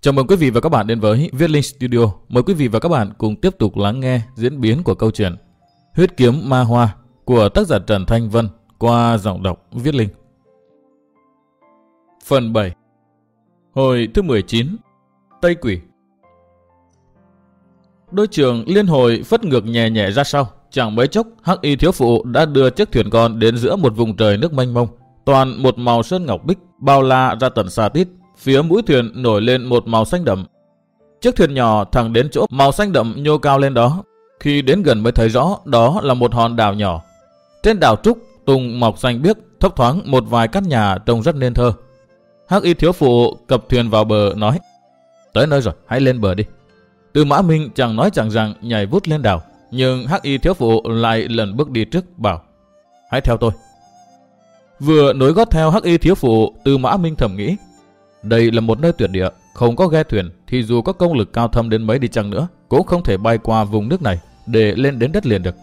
Chào mừng quý vị và các bạn đến với Viết Linh Studio. Mời quý vị và các bạn cùng tiếp tục lắng nghe diễn biến của câu chuyện Huyết Kiếm Ma Hoa của tác giả Trần Thanh Vân qua giọng đọc Viết Linh. Phần 7. Hồi thứ 19. Tây Quỷ. Đôi trường liên hồi phất ngược nhẹ nhẹ ra sau. Chẳng mấy chốc, Hắc Y thiếu phụ đã đưa chiếc thuyền con đến giữa một vùng trời nước mênh mông, toàn một màu sơn ngọc bích, bao la ra tận xa tít. Phía mũi thuyền nổi lên một màu xanh đậm. Chiếc thuyền nhỏ thẳng đến chỗ màu xanh đậm nhô cao lên đó. Khi đến gần mới thấy rõ đó là một hòn đảo nhỏ. Trên đảo trúc, tùng mọc xanh biếc, thấp thoáng một vài căn nhà trông rất nên thơ. Hắc Y thiếu phụ cập thuyền vào bờ nói: "Tới nơi rồi, hãy lên bờ đi." Tư Mã Minh chẳng nói chẳng rằng nhảy vút lên đảo, nhưng Hắc Y thiếu phụ lại lần bước đi trước bảo: "Hãy theo tôi." Vừa nối gót theo Hắc Y thiếu phụ, Tư Mã Minh thầm nghĩ: đây là một nơi tuyệt địa, không có ghe thuyền thì dù có công lực cao thâm đến mấy đi chăng nữa cũng không thể bay qua vùng nước này để lên đến đất liền được.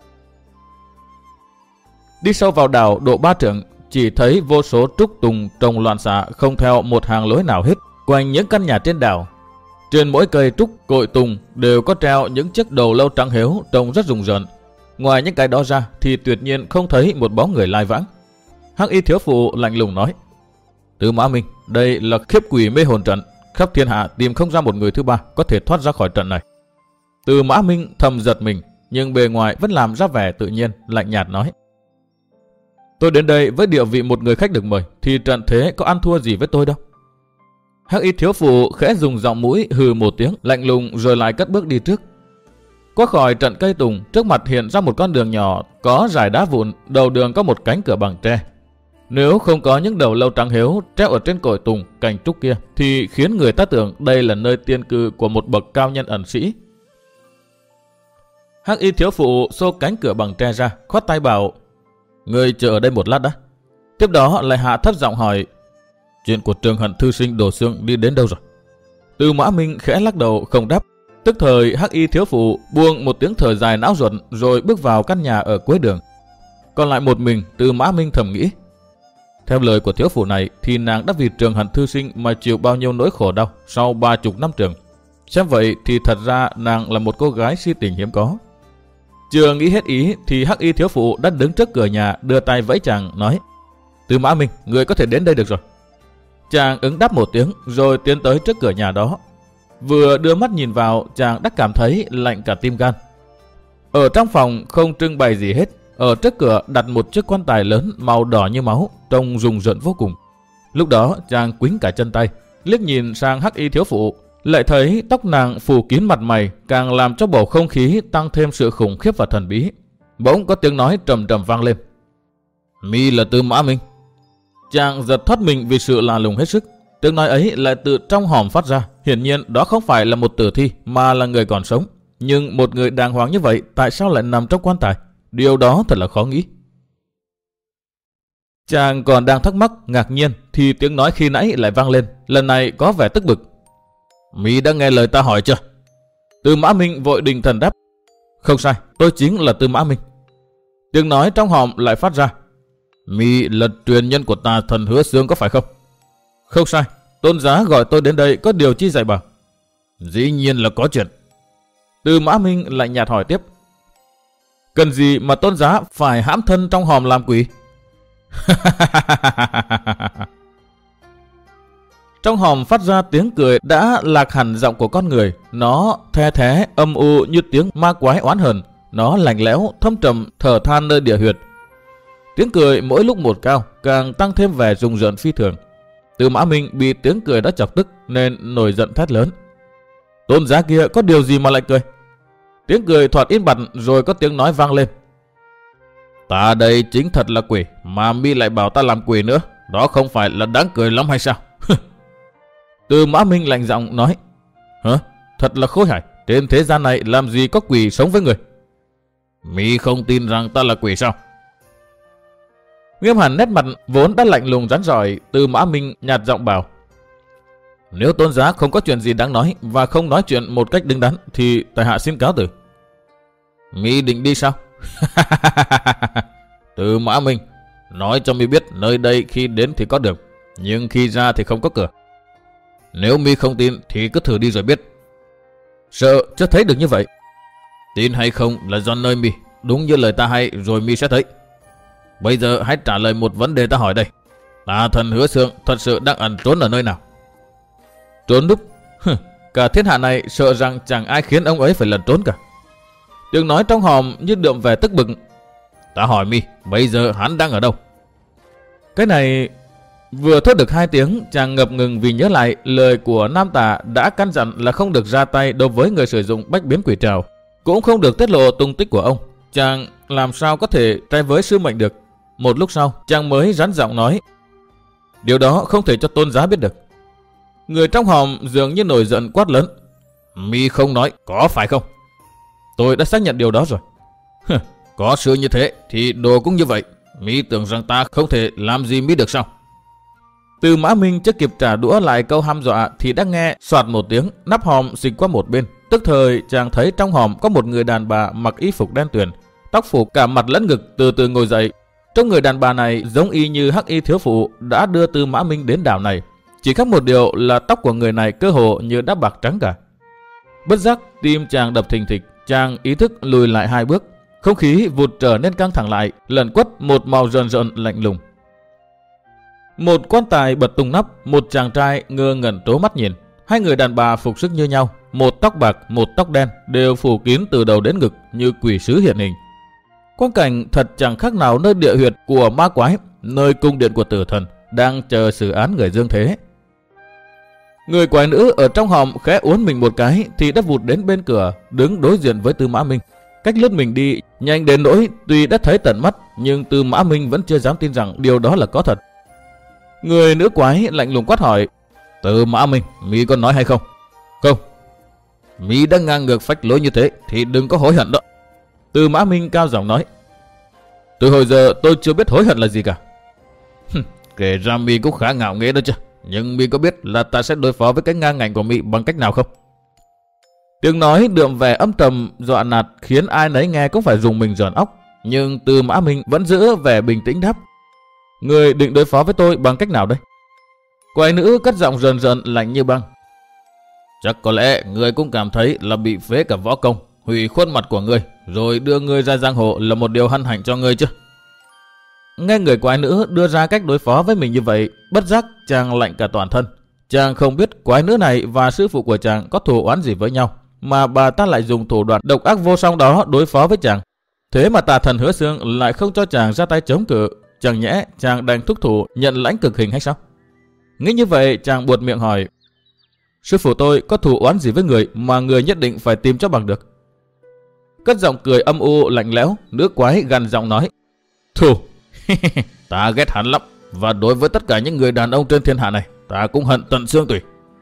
Đi sâu vào đảo độ 3 trượng, chỉ thấy vô số trúc tùng trồng loạn xạ không theo một hàng lối nào hết quanh những căn nhà trên đảo. Trên mỗi cây trúc cội tùng đều có treo những chiếc đầu lâu trắng héo trông rất rùng rợn. Ngoài những cái đó ra thì tuyệt nhiên không thấy một bóng người lai vãng. Hắc Y thiếu phụ lạnh lùng nói: "Tư Mã Minh, đây là khiếp quỷ mê hồn trận, khắp thiên hạ tìm không ra một người thứ ba có thể thoát ra khỏi trận này." Tư Mã Minh thầm giật mình, nhưng bề ngoài vẫn làm ra vẻ tự nhiên, lạnh nhạt nói: "Tôi đến đây với địa vị một người khách được mời, thì trận thế có ăn thua gì với tôi đâu." Hắc Y thiếu phụ khẽ dùng giọng mũi hừ một tiếng, lạnh lùng rồi lại cất bước đi trước. Qua khỏi trận cây tùng, trước mặt hiện ra một con đường nhỏ, có dải đá vụn, đầu đường có một cánh cửa bằng tre. Nếu không có những đầu lâu trắng héo treo ở trên cội tùng cành trúc kia thì khiến người ta tưởng đây là nơi tiên cư của một bậc cao nhân ẩn sĩ. Hắc Y thiếu phụ xô cánh cửa bằng tre ra, khoát tay bảo: "Ngươi chờ ở đây một lát đã." Tiếp đó lại hạ thấp giọng hỏi: "Chuyện của Trường Hận thư sinh Đồ Xương đi đến đâu rồi?" Tư Mã Minh khẽ lắc đầu không đáp. Tức thời Hắc Y thiếu phụ buông một tiếng thở dài não ruột rồi bước vào căn nhà ở cuối đường. Còn lại một mình, Tư Mã Minh thầm nghĩ: theo lời của thiếu phụ này thì nàng đã vì Trường Hận thư sinh mà chịu bao nhiêu nỗi khổ đau sau 30 năm trường. Xem vậy thì thật ra nàng là một cô gái si tình hiếm có. Chưa nghĩ hết ý thì Hắc Y thiếu phụ đã đứng trước cửa nhà, đưa tay vẫy chàng nói: "Tư Mã Minh, người có thể đến đây được rồi." Chàng ứng đáp một tiếng rồi tiến tới trước cửa nhà đó. Vừa đưa mắt nhìn vào, chàng đã cảm thấy lạnh cả tim gan. Ở trong phòng không trưng bày gì hết. Ở trước cửa đặt một chiếc quan tài lớn màu đỏ như máu, trông rùng rợn vô cùng. Lúc đó chàng quýnh cả chân tay, liếc nhìn sang Hắc Y thiếu phụ, lại thấy tóc nàng phủ kín mặt mày, càng làm cho bầu không khí tăng thêm sự khủng khiếp và thần bí. Bỗng có tiếng nói trầm trầm vang lên: "Mi là Tư Mã Minh." Chàng giật thoát mình vì sự lạ lùng hết sức. Tiếng nói ấy lại từ trong hòm phát ra. Hiển nhiên đó không phải là một tử thi mà là người còn sống. Nhưng một người đàng hoàng như vậy tại sao lại nằm trong quan tài? Điều đó thật là khó nghĩ. Chàng còn đang thắc mắc, ngạc nhiên thì tiếng nói khi nãy lại vang lên, lần này có vẻ tức bực: "Mi đã nghe lời ta hỏi chưa?" Tư Mã Minh vội đình thần đáp: "Không sai, tôi chính là Tư Mã Minh." Tiếng nói trong hòm lại phát ra: "Mi là truyền nhân của tà thần Hứa Xương có phải không?" "Không sai, tôn giá gọi tôi đến đây có điều chi dạy bảo." "Dĩ nhiên là có chuyện." Tư Mã Minh lại nhạt hỏi tiếp: "Cần gì mà tôn giá phải hãm thân trong hòm làm quỷ?" Trong hòm phát ra tiếng cười đã lạc hẳn giọng của con người. Nó the thé âm u như tiếng ma quái oán hờn. Nó lạnh lẽo thâm trầm thở than nơi địa huyệt. Tiếng cười mỗi lúc một cao, càng tăng thêm vẻ rùng rợn phi thường. Tư Mã Minh bị tiếng cười đã chọc tức nên nổi giận thét lớn: "Tôn giá kia có điều gì mà lại cười?" Tiếng cười thoạt im bặt rồi có tiếng nói vang lên: "Ta đây chính thật là quỷ, mà Mi lại bảo ta làm quỷ nữa, đó không phải là đáng cười lắm hay sao?" Tư Mã Minh lạnh giọng nói: "Hả? Thật là khôi hài, trên thế gian này làm gì có quỷ sống với người?" "Mi không tin rằng ta là quỷ sao?" Nghiêm hẳn nét mặt vốn đã lạnh lùng rắn rỏi, Tư Mã Minh nhạt giọng bảo: "Nếu tôn giá không có chuyện gì đáng nói và không nói chuyện một cách đứng đắn thì tại hạ xin cáo từ." "Mi định đi sao?" "Tư Mã Minh, nói cho Mi biết nơi đây khi đến thì có đường, nhưng khi ra thì không có cửa." Nếu mi không tin thì cứ thử đi rồi biết. Sợ chưa thấy được như vậy. Tin hay không là do nơi mi, đúng như lời ta hay rồi mi sẽ thấy. Bây giờ hãy trả lời một vấn đề ta hỏi đây. Tà thần Hứa Xương thật sự đang ẩn trốn ở nơi nào? Trốn núp? Cả thiên hạ này sợ rằng chẳng ai khiến ông ấy phải lẩn trốn cả. Tiếng nói trong hòm như đượm vẻ tức bực. Ta hỏi mi, bây giờ hắn đang ở đâu? Cái này... Vừa thốt được 2 tiếng, chàng ngập ngừng vì nhớ lại lời của Nam Tà đã căn dặn là không được ra tay đối với người sử dụng bách biến quỷ trảo, cũng không được tiết lộ tung tích của ông. Chàng làm sao có thể trái với sứ mệnh được. Một lúc sau, chàng mới rắn giọng nói: điều đó không thể cho tôn giá biết được. Người trong hòm dường như nổi giận quát lớn: mi không nói, có phải không? Tôi đã xác nhận điều đó rồi. Có sự như thế thì đồ cũng như vậy. Mi tưởng rằng ta không thể làm gì mi được sao? Từ Mã Minh chưa kịp trả đũa lại câu hăm dọa thì đã nghe soạt một tiếng, nắp hòm xịch qua một bên. Tức thời chàng thấy trong hòm có một người đàn bà mặc y phục đen tuyền, tóc phủ cả mặt lẫn ngực, từ từ ngồi dậy. Trong người đàn bà này giống y như Hắc Y thiếu phụ đã đưa Từ Mã Minh đến đảo này, chỉ khác một điều là tóc của người này cơ hồ như đã bạc trắng cả. Bất giác tim chàng đập thình thịch, chàng ý thức lùi lại 2 bước, không khí vụt trở nên căng thẳng lại, lẩn quất một màu rờn rợn lạnh lùng. Một quan tài bật tung nắp, một chàng trai ngơ ngẩn trố mắt nhìn. 2 người đàn bà phục sức như nhau, một tóc bạc, một tóc đen, đều phủ kín từ đầu đến ngực như quỷ sứ hiện hình. Quang cảnh thật chẳng khác nào nơi địa huyệt của ma quái, nơi cung điện của tử thần đang chờ xử án người dương thế. Người quái nữ ở trong hòm khẽ uốn mình một cái thì đã vụt đến bên cửa, đứng đối diện với Tư Mã Minh. Cách lướt mình đi nhanh đến nỗi tuy đã thấy tận mắt, nhưng Tư Mã Minh vẫn chưa dám tin rằng điều đó là có thật. Người nữ quái lạnh lùng quát hỏi: Tư Mã Minh, mi có nói hay không? Không. Mi đã ngang ngược phách lối như thế thì đừng có hối hận đó. Tư Mã Minh cao giọng nói: từ hồi giờ tôi chưa biết hối hận là gì cả. Kể ra mi cũng khá ngạo nghễ đó chứ. Nhưng mi có biết là ta sẽ đối phó với cái ngang ngạnh của mi bằng cách nào không? Tiếng nói đượm vẻ âm trầm dọa nạt khiến ai nấy nghe cũng phải rùng mình rợn óc. Nhưng Tư Mã Minh vẫn giữ vẻ bình tĩnh đáp: người định đối phó với tôi bằng cách nào đây? Quái nữ cất giọng rờn rợn lạnh như băng: chắc có lẽ người cũng cảm thấy là bị phế cả võ công, hủy khuôn mặt của người, rồi đưa người ra giang hồ là một điều hân hạnh cho người chứ. Nghe người quái nữ đưa ra cách đối phó với mình như vậy, bất giác chàng lạnh cả toàn thân. Chàng không biết quái nữ này và sư phụ của chàng có thù oán gì với nhau, mà bà ta lại dùng thủ đoạn độc ác vô song đó đối phó với chàng. Thế mà tà thần Hứa Xương lại không cho chàng ra tay chống cự. Chẳng nhẽ chàng đành thúc thủ nhận lãnh cực hình hay sao? Nghĩ như vậy, chàng buột miệng hỏi: sư phụ tôi có thù oán gì với người mà người nhất định phải tìm cho bằng được? Cất giọng cười âm u lạnh lẽo, nữ quái gằn giọng nói: thù? Ta ghét hắn lắm, và đối với tất cả những người đàn ông trên thiên hạ này, ta cũng hận tận xương tủy.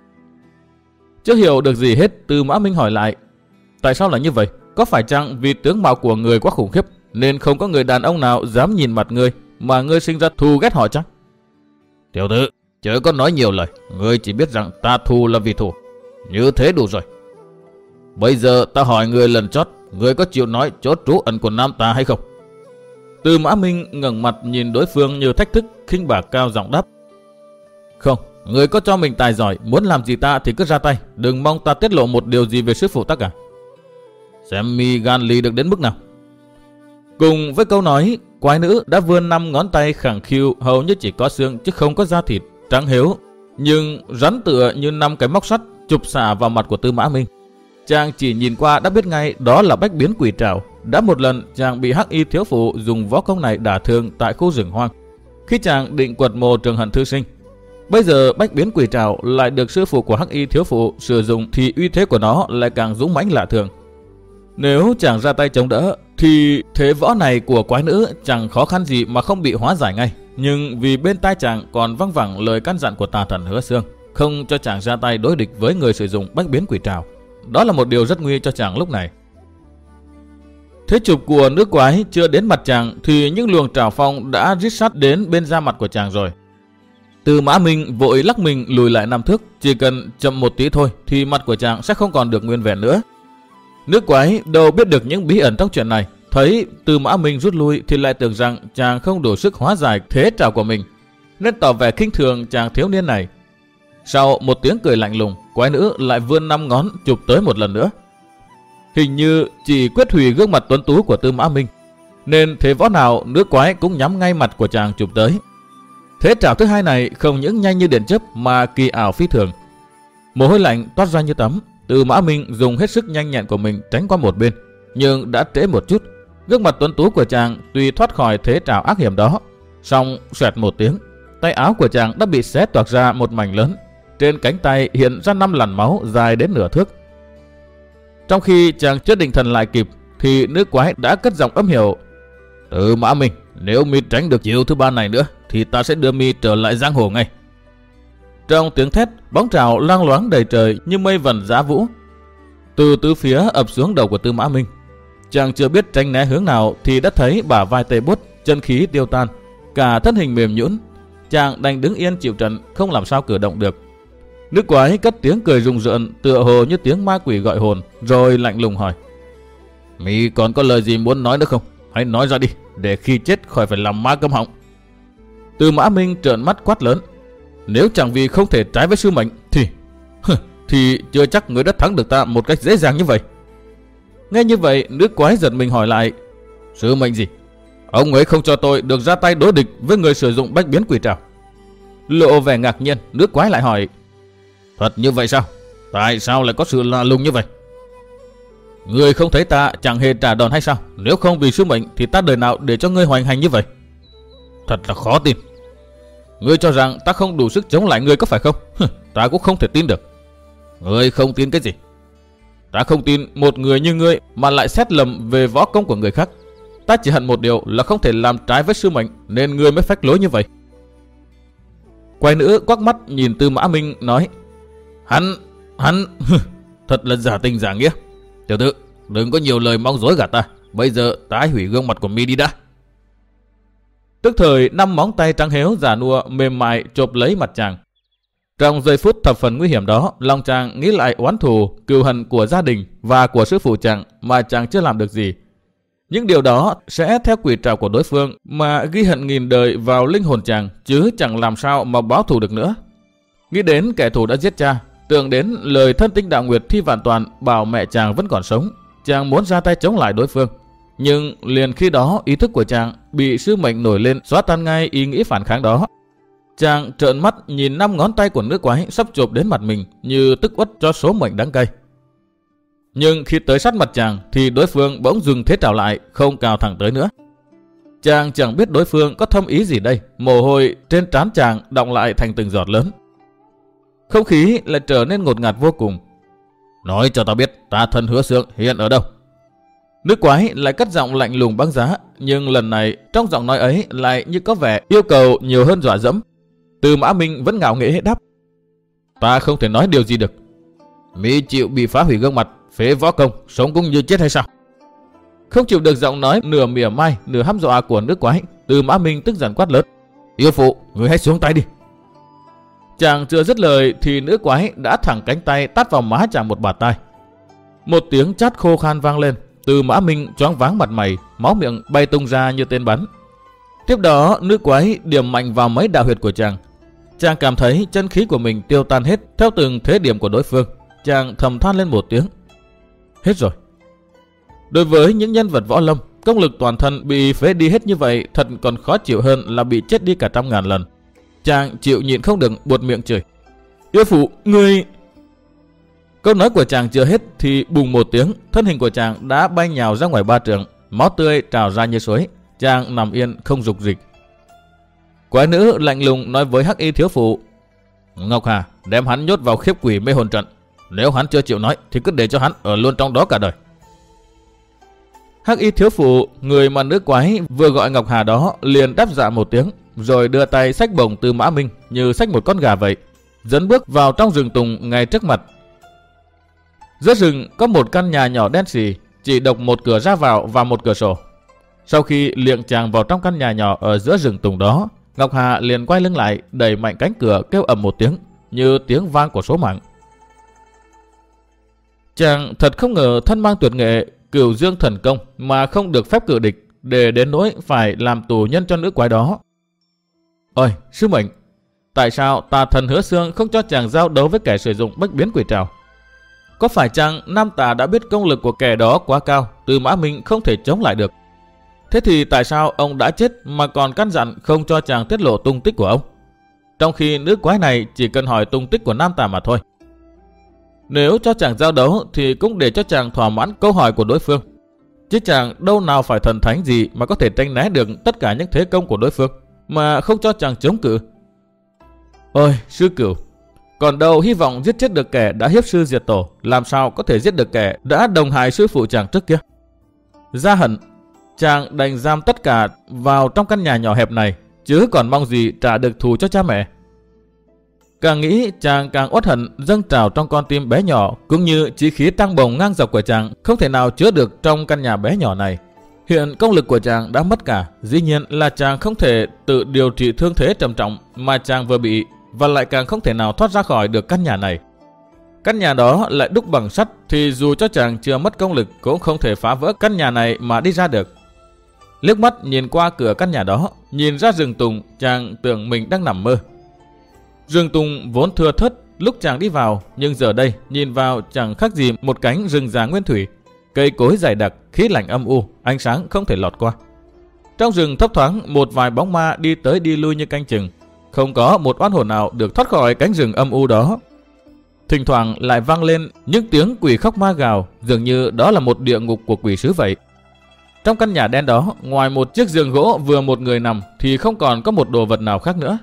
Chưa hiểu được gì hết, Tư Mã Minh hỏi lại: tại sao là như vậy? Có phải chăng vì tướng mạo của người quá khủng khiếp nên không có người đàn ông nào dám nhìn mặt người, mà ngươi sinh ra thù ghét họ chăng? Tiểu tử, chớ có nói nhiều lời, ngươi chỉ biết rằng ta thù là vì thù. Như thế đủ rồi. Bây giờ ta hỏi ngươi lần chót, ngươi có chịu nói chốt trú ẩn của Nam ta hay không? Tư Mã Minh ngẩng mặt nhìn đối phương như thách thức, khinh bạc cao giọng đáp: không, ngươi có cho mình tài giỏi, muốn làm gì ta thì cứ ra tay, đừng mong ta tiết lộ một điều gì về sư phụ ta cả. Xem mi gan lì được đến mức nào. Cùng với câu nói, quái nữ đã vươn 5 ngón tay khẳng khiu, hầu như chỉ có xương chứ không có da thịt, trắng héo, nhưng rắn tựa như 5 cái móc sắt chụp xả vào mặt của Tư Mã Minh. Chàng chỉ nhìn qua đã biết ngay đó là bách biến quỷ trảo. Đã một lần chàng bị Hắc Y thiếu phụ dùng võ công này đả thương tại khu rừng hoang, khi chàng định quật mồ Trường Hận thư sinh. Bây giờ bách biến quỷ trảo lại được sư phụ của Hắc Y thiếu phụ sử dụng thì uy thế của nó lại càng dũng mãnh lạ thường. Nếu chàng ra tay chống đỡ thì thế võ này của quái nữ chẳng khó khăn gì mà không bị hóa giải ngay. Nhưng vì bên tai chàng còn văng vẳng lời căn dặn của tà thần Hứa Xương, không cho chàng ra tay đối địch với người sử dụng bách biến quỷ trảo. Đó là một điều rất nguy cho chàng lúc này. Thế chụp của nữ quái chưa đến mặt chàng thì những luồng trảo phong đã rít sát đến bên da mặt của chàng rồi. Tư Mã Minh vội lắc mình lùi lại 5 thước, chỉ cần chậm một tí thôi thì mặt của chàng sẽ không còn được nguyên vẹn nữa. Nữ quái đâu biết được những bí ẩn trong chuyện này, thấy Tư Mã Minh rút lui thì lại tưởng rằng chàng không đủ sức hóa giải thế trảo của mình, nên tỏ vẻ khinh thường chàng thiếu niên này. Sau một tiếng cười lạnh lùng, quái nữ lại vươn 5 ngón chụp tới một lần nữa. Hình như chỉ quyết hủy gương mặt tuấn tú của Tư Mã Minh, nên thế võ nào nữ quái cũng nhắm ngay mặt của chàng chụp tới. Thế trảo thứ hai này không những nhanh như điện chớp mà kỳ ảo phi thường. Mồ hôi lạnh toát ra như tắm. Tư Mã Minh dùng hết sức nhanh nhẹn của mình tránh qua một bên, nhưng đã trễ một chút. Gương mặt tuấn tú của chàng tuy thoát khỏi thế trảo ác hiểm đó, song xoẹt một tiếng, tay áo của chàng đã bị xé toạc ra một mảnh lớn. Trên cánh tay hiện ra 5 làn máu dài đến nửa thước. Trong khi chàng chưa định thần lại kịp, thì nữ quái đã cất giọng âm hiểm: Tư Mã Minh, nếu mi tránh được chiêu thứ ba này nữa, thì ta sẽ đưa mi trở lại giang hồ ngay. Trong tiếng thét, bóng trảo loang loáng đầy trời như mây vần giá vũ, từ tứ phía ập xuống đầu của Tư Mã Minh. Chàng chưa biết tránh né hướng nào thì đã thấy bả vai tê buốt, chân khí tiêu tan, cả thân hình mềm nhũn. Chàng đành đứng yên chịu trận, không làm sao cử động được. Nữ quái cất tiếng cười rùng rợn, tựa hồ như tiếng ma quỷ gọi hồn, rồi lạnh lùng hỏi: Mi còn có lời gì muốn nói nữa không? Hãy nói ra đi, để khi chết khỏi phải làm ma câm họng. Tư Mã Minh trợn mắt quát lớn: Nếu chẳng vì không thể trái với sư mệnh thì chưa chắc người đã thắng được ta một cách dễ dàng như vậy. Nghe như vậy, nữ quái giật mình hỏi lại: Sư mệnh gì? Ông ấy không cho tôi được ra tay đối địch với người sử dụng bách biến quỷ trảo. Lộ vẻ ngạc nhiên, nữ quái lại hỏi: Thật như vậy sao? Tại sao lại có sự lạ lùng như vậy? Ngươi không thấy ta chẳng hề trả đòn hay sao? Nếu không vì sư mệnh thì ta đời nào để cho ngươi hoành hành như vậy? Thật là khó tin. Ngươi cho rằng ta không đủ sức chống lại ngươi có phải không? Ta cũng không thể tin được. Ngươi không tin cái gì? Ta không tin một người như ngươi mà lại xét lầm về võ công của người khác. Ta chỉ hận một điều là không thể làm trái với sư mệnh, nên ngươi mới phách lối như vậy. Quái nữ quắc mắt nhìn Tư Mã Minh nói: Hắn thật là giả tình giả nghĩa. Tiểu tử, đừng có nhiều lời mong dối gạt ta. Bây giờ ta hãy hủy gương mặt của mi đi đã. Tức thời 5 móng tay trắng héo già nua mềm mại chộp lấy mặt chàng. Trong giây phút thập phần nguy hiểm đó, lòng chàng nghĩ lại oán thù, cừu hận của gia đình và của sư phụ chàng mà chàng chưa làm được gì. Những điều đó sẽ theo quỷ trảo của đối phương mà ghi hận nghìn đời vào linh hồn chàng, chứ chẳng làm sao mà báo thù được nữa. Nghĩ đến kẻ thù đã giết cha, tưởng đến lời thân tinh đạo nguyệt Thi Vạn Toàn bảo mẹ chàng vẫn còn sống, chàng muốn ra tay chống lại đối phương. Nhưng liền khi đó ý thức của chàng bị sư mệnh nổi lên xóa tan ngay ý nghĩ phản kháng đó. Chàng trợn mắt nhìn 5 ngón tay của nữ quái sắp chộp đến mặt mình như tức uất cho số mệnh đắng cay. Nhưng khi tới sát mặt chàng thì đối phương bỗng dừng thế trảo lại, không cào thẳng tới nữa. Chàng chẳng biết đối phương có thâm ý gì đây, mồ hôi trên trán chàng đọng lại thành từng giọt lớn. Không khí lại trở nên ngột ngạt vô cùng. Nói cho ta biết, ta thân Hứa Xương hiện ở đâu? Nữ quái lại cất giọng lạnh lùng băng giá, nhưng lần này trong giọng nói ấy lại như có vẻ yêu cầu nhiều hơn dọa dẫm. Tư Mã Minh vẫn ngạo nghễ đáp: Ta không thể nói điều gì được. Mi chịu bị phá hủy gương mặt, phế võ công, sống cũng như chết hay sao? Không chịu được giọng nói nửa mỉa mai nửa hăm dọa của nữ quái, Tư Mã Minh tức giận quát lớn: Yêu phụ, người hãy xuống tay đi. Chàng chưa dứt lời thì nữ quái đã thẳng cánh tay tát vào má chàng một bạt tai. Một tiếng chát khô khan vang lên. Tư Mã Minh choáng váng mặt mày, máu miệng bay tung ra như tên bắn. Tiếp đó nữ quái điểm mạnh vào mấy đạo huyệt của chàng. Chàng cảm thấy chân khí của mình tiêu tan hết theo từng thế điểm của đối phương. Chàng thầm than lên một tiếng: Hết rồi. Đối với những nhân vật võ lâm, công lực toàn thân bị phế đi hết như vậy thật còn khó chịu hơn là bị chết đi cả trăm ngàn lần. Chàng chịu nhịn không được buột miệng chửi: Yêu phụ, ngươi... Câu nói của chàng chưa hết thì bùng một tiếng, thân hình của chàng đã bay nhào ra ngoài 3 trượng, máu tươi trào ra như suối. Chàng nằm yên không dục dịch. Quái nữ lạnh lùng nói với Hắc Y thiếu phụ: Ngọc Hà, đem hắn nhốt vào khiếp quỷ mê hồn trận. Nếu hắn chưa chịu nói thì cứ để cho hắn ở luôn trong đó cả đời. Hắc Y thiếu phụ, người mà nữ quái vừa gọi Ngọc Hà đó, liền đáp dạ một tiếng, rồi đưa tay xách bổng Tư Mã Minh như xách một con gà vậy, dẫn bước vào trong rừng tùng ngay trước mặt. Giữa rừng có một căn nhà nhỏ đen xì, chỉ độc một cửa ra vào và một cửa sổ. Sau khi liệng chàng vào trong căn nhà nhỏ ở giữa rừng tùng đó, Ngọc Hà liền quay lưng lại, đẩy mạnh cánh cửa, kêu ầm một tiếng như tiếng vang của số mạng. Chàng thật không ngờ thân mang tuyệt nghệ Cửu Dương thần công mà không được phép cự địch, để đến nỗi phải làm tù nhân cho nữ quái đó. Ôi sư mệnh, Tại sao tà thần Hứa Xương không cho chàng giao đấu với kẻ sử dụng bách biến quỷ trảo? Có phải chăng nam tà đã biết công lực của kẻ đó quá cao, Tư Mã Minh không thể chống lại được? Thế thì tại sao ông đã chết mà còn căn dặn không cho chàng tiết lộ tung tích của ông? Trong khi nữ quái này chỉ cần hỏi tung tích của nam tà mà thôi. Nếu cho chàng giao đấu thì cũng để cho chàng thỏa mãn câu hỏi của đối phương. Chứ chàng đâu nào phải thần thánh gì mà có thể tránh né được tất cả những thế công của đối phương, mà không cho chàng chống cự. Ôi, sư cửu, còn đâu hy vọng giết chết được kẻ đã hiếp sư diệt tổ, làm sao có thể giết được kẻ đã đồng hại sư phụ chàng trước kia. Ra hận, chàng đành giam tất cả vào trong căn nhà nhỏ hẹp này, chứ còn mong gì trả được thù cho cha mẹ. Càng nghĩ chàng càng uất hận dâng trào trong con tim bé nhỏ, cũng như chí khí tăng bồng ngang dọc của chàng không thể nào chứa được trong căn nhà bé nhỏ này. Hiện công lực của chàng đã mất cả, dĩ nhiên là chàng không thể tự điều trị thương thế trầm trọng mà chàng vừa bị, và lại càng không thể nào thoát ra khỏi được căn nhà này. Căn nhà đó lại đúc bằng sắt, thì dù cho chàng chưa mất công lực cũng không thể phá vỡ căn nhà này mà đi ra được. Liếc mắt nhìn qua cửa căn nhà đó, nhìn ra rừng tùng, chàng tưởng mình đang nằm mơ. Rừng tùng vốn thưa thớt lúc chàng đi vào, nhưng giờ đây nhìn vào chẳng khác gì một cánh rừng già nguyên thủy. Cây cối dày đặc, khí lạnh âm u, ánh sáng không thể lọt qua. Trong rừng thấp thoáng một vài bóng ma đi tới đi lui như canh chừng. Không có một oan hồn nào được thoát khỏi cánh rừng âm u đó. Thỉnh thoảng lại vang lên những tiếng quỷ khóc ma gào, dường như đó là một địa ngục của quỷ sứ vậy. Trong căn nhà đen đó, ngoài một chiếc giường gỗ vừa một người nằm thì không còn có một đồ vật nào khác nữa.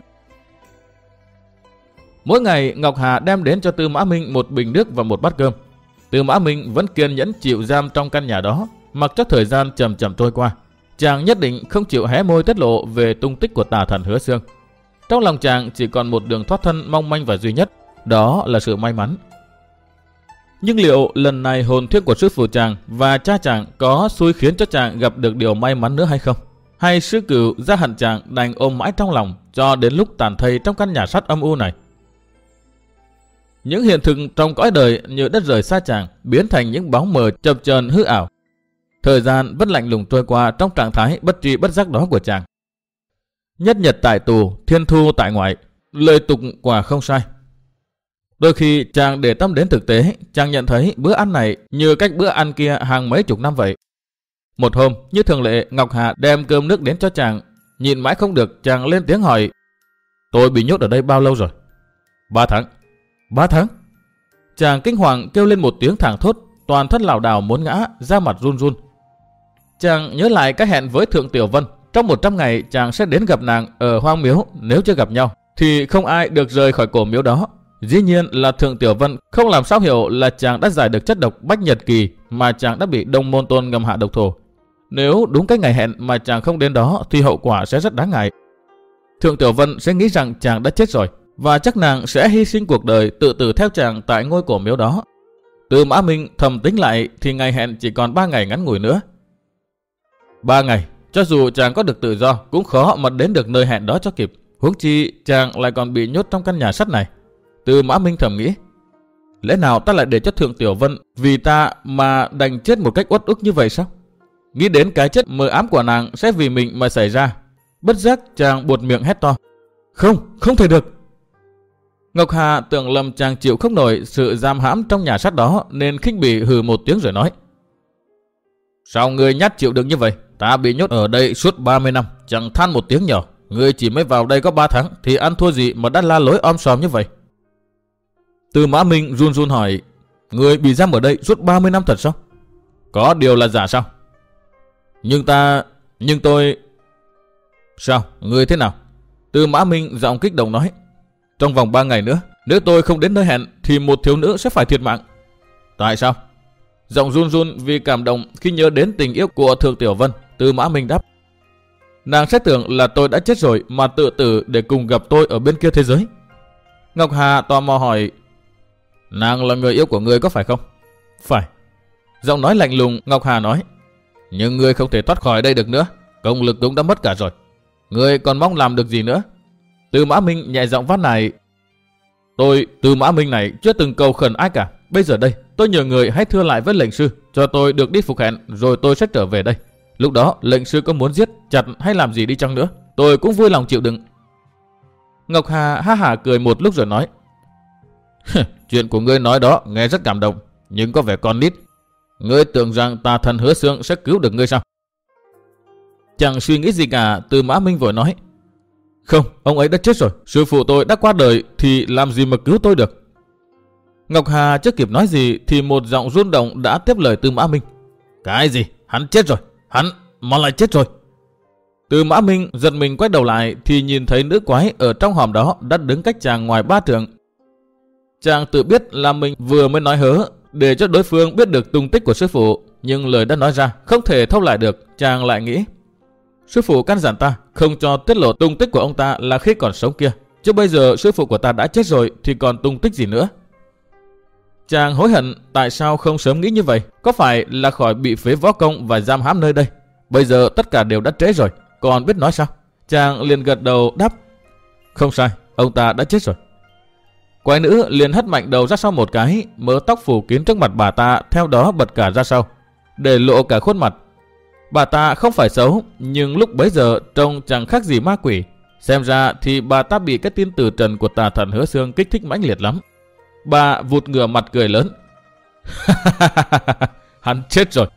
Mỗi ngày Ngọc Hà đem đến cho Tư Mã Minh một bình nước và một bát cơm. Tư Mã Minh vẫn kiên nhẫn chịu giam trong căn nhà đó, mặc cho thời gian chậm chậm trôi qua. Chàng nhất định không chịu hé môi tiết lộ về tung tích của tà thần Hứa Xương. Trong lòng chàng chỉ còn một đường thoát thân mong manh và duy nhất, đó là sự may mắn. Nhưng liệu lần này hồn thiêng của sư phụ chàng và cha chàng có xui khiến cho chàng gặp được điều may mắn nữa hay không? Hay sư cửu ra hận chàng đành ôm mãi trong lòng cho đến lúc tàn thây trong căn nhà sắt âm u này? Những hiện thực trong cõi đời như đất rời xa chàng biến thành những bóng mờ chập chờn hư ảo. Thời gian vẫn lạnh lùng trôi qua trong trạng thái bất tri bất giác đó của chàng. Nhất nhật tại tù, thiên thu tại ngoại, lời tục quả không sai. Đôi khi chàng để tâm đến thực tế, chàng nhận thấy bữa ăn này như cách bữa ăn kia hàng mấy chục năm vậy. Một hôm, như thường lệ, Ngọc Hà đem cơm nước đến cho chàng. Nhìn mãi không được, chàng lên tiếng hỏi: "Tôi bị nhốt ở đây bao lâu rồi?" 3 tháng. 3 tháng? Chàng kinh hoàng kêu lên một tiếng thảng thốt, toàn thân lảo đảo muốn ngã, da mặt run run. Chàng nhớ lại cái hẹn với Thượng Tiểu Vân, trong 100 ngày chàng sẽ đến gặp nàng ở hoang miếu. Nếu chưa gặp nhau thì không ai được rời khỏi cổ miếu đó. Dĩ nhiên là Thượng Tiểu Vân không làm sao hiểu là chàng đã giải được chất độc Bách Nhật Kỳ mà chàng đã bị Đông Môn Tôn ngầm hạ độc thổ. Nếu đúng cái ngày hẹn mà chàng không đến đó thì hậu quả sẽ rất đáng ngại. Thượng Tiểu Vân sẽ nghĩ rằng chàng đã chết rồi, và chắc nàng sẽ hy sinh cuộc đời tự tử theo chàng tại ngôi cổ miếu đó. Tư Mã Minh thầm tính lại thì ngày hẹn chỉ còn 3 ngày ngắn ngủi nữa. 3 ngày, cho dù chàng có được tự do cũng khó mà đến được nơi hẹn đó cho kịp. Huống chi chàng lại còn bị nhốt trong căn nhà sắt này. Tư Mã Minh thầm nghĩ, lẽ nào ta lại để cho Thượng Tiểu Vân vì ta mà đành chết một cách uất ức như vậy sao? Nghĩ đến cái chết mờ ám của nàng sẽ vì mình mà xảy ra, bất giác chàng buột miệng hét to: Không thể được! Ngọc Hà tưởng lầm chàng chịu không nổi sự giam hãm trong nhà sắt đó, nên khinh bỉ hừ một tiếng rồi nói: "Sao ngươi nhát chịu được như vậy? Ta bị nhốt ở đây suốt 30 năm, chẳng than một tiếng nhỏ. Ngươi chỉ mới vào đây có 3 tháng thì ăn thua gì mà đã la lối om sòm như vậy?" Tư Mã Minh run run hỏi: "Ngươi bị giam ở đây suốt 30 năm thật sao? Có điều là giả sao?" Nhưng tôi... "Sao? Ngươi thế nào?" Tư Mã Minh giọng kích động nói: "Trong vòng 3 ngày nữa, nếu tôi không đến nơi hẹn thì một thiếu nữ sẽ phải thiệt mạng." "Tại sao?" Giọng run run vì cảm động khi nhớ đến tình yêu của Thượng Tiểu Vân, Tư Mã Minh đáp: "Nàng sẽ tưởng là tôi đã chết rồi mà tự tử để cùng gặp tôi ở bên kia thế giới." Ngọc Hà tò mò hỏi: "Nàng là người yêu của ngươi có phải không?" "Phải." Giọng nói lạnh lùng, Ngọc Hà nói: "Nhưng ngươi không thể thoát khỏi đây được nữa, công lực cũng đã mất cả rồi. Ngươi còn mong làm được gì nữa?" Tư Mã Minh nhẹ giọng vắt nài: "Tôi, Tư Mã Minh này, chưa từng cầu khẩn ai cả. Bây giờ đây, tôi nhờ người hãy thưa lại với lệnh sư, cho tôi được đi phục hẹn, rồi tôi sẽ trở về đây. Lúc đó, lệnh sư có muốn giết, chặt hay làm gì đi chăng nữa, tôi cũng vui lòng chịu đựng." Ngọc Hà ha hả cười một lúc rồi nói. Chuyện của ngươi nói đó nghe rất cảm động, nhưng có vẻ con nít. Ngươi tưởng rằng tà thần Hứa Xương sẽ cứu được ngươi sao? Chẳng suy nghĩ gì cả, Tư Mã Minh vội nói. Không, ông ấy đã chết rồi. Sư phụ tôi đã qua đời thì làm gì mà cứu tôi được. Ngọc Hà chưa kịp nói gì thì một giọng rung động đã tiếp lời Tư Mã Minh. Cái gì? Hắn chết rồi. Hắn mà lại chết rồi. Tư Mã Minh giật mình quay đầu lại thì nhìn thấy nữ quái ở trong hòm đó đã đứng cách chàng ngoài 3 trượng. Chàng tự biết là mình vừa mới nói hớ để cho đối phương biết được tung tích của sư phụ, nhưng lời đã nói ra không thể thâu lại được. Chàng lại nghĩ, sư phụ căn dặn ta không cho tiết lộ tung tích của ông ta là khi còn sống kia, chứ bây giờ sư phụ của ta đã chết rồi thì còn tung tích gì nữa. Chàng hối hận tại sao không sớm nghĩ như vậy, có phải là khỏi bị phế võ công và giam hãm nơi đây. Bây giờ tất cả đều đã trễ rồi, còn biết nói sao? Chàng liền gật đầu đáp, không sai, ông ta đã chết rồi. Quái nữ liền hất mạnh đầu ra sau một cái, mớ tóc phủ kín trước mặt bà ta theo đó bật cả ra sau, để lộ cả khuôn mặt. Bà ta không phải xấu, nhưng lúc bấy giờ trông chẳng khác gì ma quỷ. Xem ra thì bà ta bị cái tin từ trần của tà thần Hứa Xương kích thích mãnh liệt lắm. Bà vụt ngửa mặt cười lớn. Hắn chết rồi.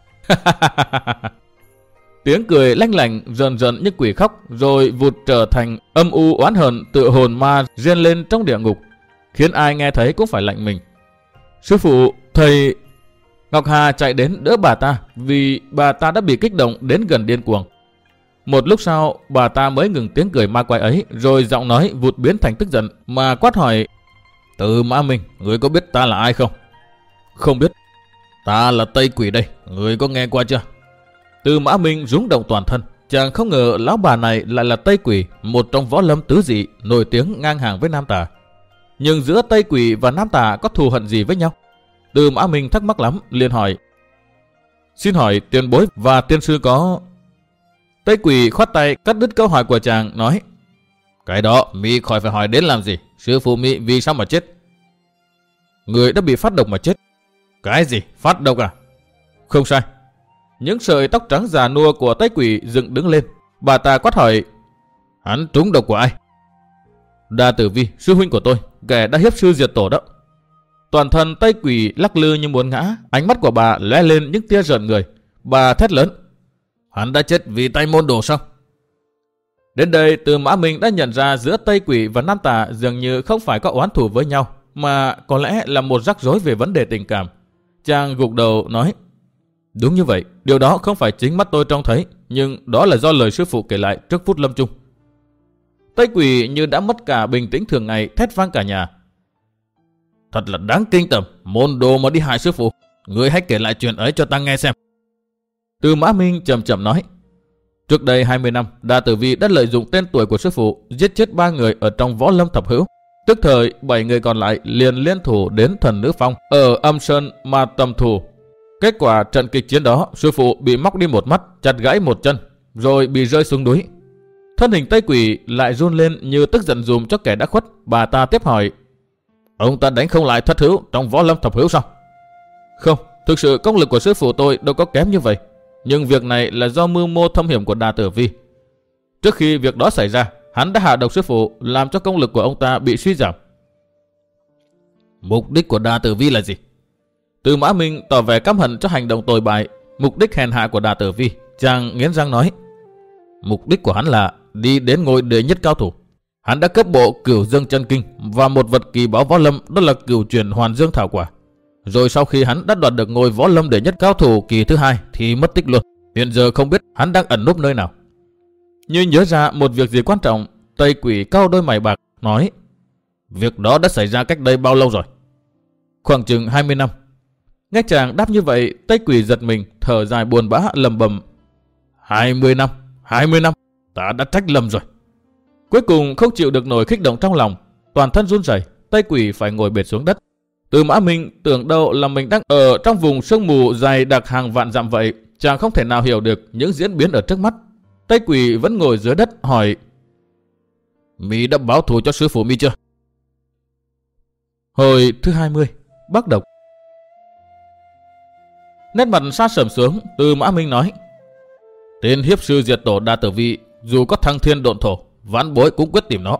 Tiếng cười lanh lảnh dần dần như quỷ khóc, rồi vụt trở thành âm u oán hờn tựa hồn ma rên lên trong địa ngục, khiến ai nghe thấy cũng phải lạnh mình. Sư phụ, thầy... Ngọc Hà chạy đến đỡ bà ta vì bà ta đã bị kích động đến gần điên cuồng. Một lúc sau bà ta mới ngừng tiếng cười ma quái ấy, rồi giọng nói vụt biến thành tức giận mà quát hỏi. Tư Mã Minh, người có biết ta là ai không? Không biết. Ta là Tây Quỷ đây, người có nghe qua chưa? Tư Mã Minh rúng động toàn thân. Chàng không ngờ lão bà này lại là Tây Quỷ, một trong võ lâm tứ dị nổi tiếng ngang hàng với Nam Tà. Nhưng giữa Tây Quỷ và Nam Tà có thù hận gì với nhau? Tư Mã Minh thắc mắc lắm, liền hỏi. Xin hỏi tiền bối và tiên sư có... Tây Quỷ khoát tay cắt đứt câu hỏi của chàng, nói. Cái đó mi khỏi phải hỏi đến làm gì. Sư phụ mi vì sao mà chết? Người đã bị phát độc mà chết. Cái gì? Phát độc à? Không sai. Những sợi tóc trắng già nua của Tây Quỷ dựng đứng lên. Bà ta quát hỏi. Hắn trúng độc của ai? Đa Tử Vi, sư huynh của tôi, kẻ đã hiếp sư diệt tổ đó. Toàn thân Tây Quỷ lắc lư như muốn ngã, ánh mắt của bà lóe lên những tia rợn người. Bà thét lớn. Hắn đã chết vì tay môn đồ sao? Đến đây Tư Mã Minh đã nhận ra giữa Tây Quỷ và Nam Tà dường như không phải có oán thù với nhau, mà có lẽ là một rắc rối về vấn đề tình cảm. Chàng gục đầu nói. Đúng như vậy, điều đó không phải chính mắt tôi trông thấy, nhưng đó là do lời sư phụ kể lại trước phút lâm chung. Tây Quỷ như đã mất cả bình tĩnh thường ngày, thét vang cả nhà. Thật là đáng kinh tởm, môn đồ mà đi hại sư phụ. Ngươi hãy kể lại chuyện ấy cho ta nghe xem. Tư Mã Minh chậm chậm nói. Trước đây 20 năm, Đa Tử Vi đã lợi dụng tên tuổi của sư phụ giết chết 3 người ở trong võ lâm thập hữu. Tức thời 7 người còn lại liền liên thủ đến thần nữ phong ở Âm Sơn mà tầm thù. Kết quả trận kịch chiến đó, sư phụ bị móc đi một mắt, chặt gãy một chân, rồi bị rơi xuống núi. Thân hình Tây Quỷ lại run lên như tức giận dùm cho kẻ đã khuất. Bà ta tiếp hỏi. Ông ta đánh không lại thất hữu trong võ lâm thập hữu sao? Không, thực sự công lực của sư phụ tôi đâu có kém như vậy. Nhưng việc này là do mưu mô thâm hiểm của Đa Tử Vi. Trước khi việc đó xảy ra, hắn đã hạ độc sư phụ, làm cho công lực của ông ta bị suy giảm. Mục đích của Đa Tử Vi là gì? Tư Mã Minh tỏ vẻ căm hận cho hành động tồi bại, mục đích hèn hạ của Đa Tử Vi. Chàng nghiến răng nói. Mục đích của hắn là đi đến ngôi đệ nhất cao thủ. Hắn đã cấp bộ Cửu Dương Chân Kinh và một vật kỳ báu võ lâm, đó là Cửu Truyền Hoàn Dương Thảo Quả. Rồi sau khi hắn đã đoạt được ngôi võ lâm đệ nhất cao thủ kỳ thứ 2 thì mất tích luôn. Hiện giờ không biết hắn đang ẩn núp nơi nào. Như nhớ ra một việc gì quan trọng, Tây Quỷ cau đôi mày bạc nói. Việc đó đã xảy ra cách đây bao lâu rồi? Khoảng chừng 20 năm. Nghe chàng đáp như vậy, Tây Quỷ giật mình, thở dài buồn bã lầm bầm. 20 năm, 20 năm, ta đã trách lầm rồi. Cuối cùng không chịu được nổi kích động trong lòng, toàn thân run rẩy, Tây Quỷ phải ngồi bệt xuống đất. Tư Mã Minh tưởng đâu là mình đang ở trong vùng sương mù dày đặc hàng vạn dặm vậy, chàng không thể nào hiểu được những diễn biến ở trước mắt. Tây Quỷ vẫn ngồi dưới đất hỏi. Mi đã báo thù cho sư phụ mi chưa? Hồi thứ 20, Bắc Độc. Nét mặt sa sầm xuống, Tư Mã Minh nói. Tên hiếp sư diệt tổ Đa Tử Vi, dù có thăng thiên độn thổ, vãn bối cũng quyết tìm nó.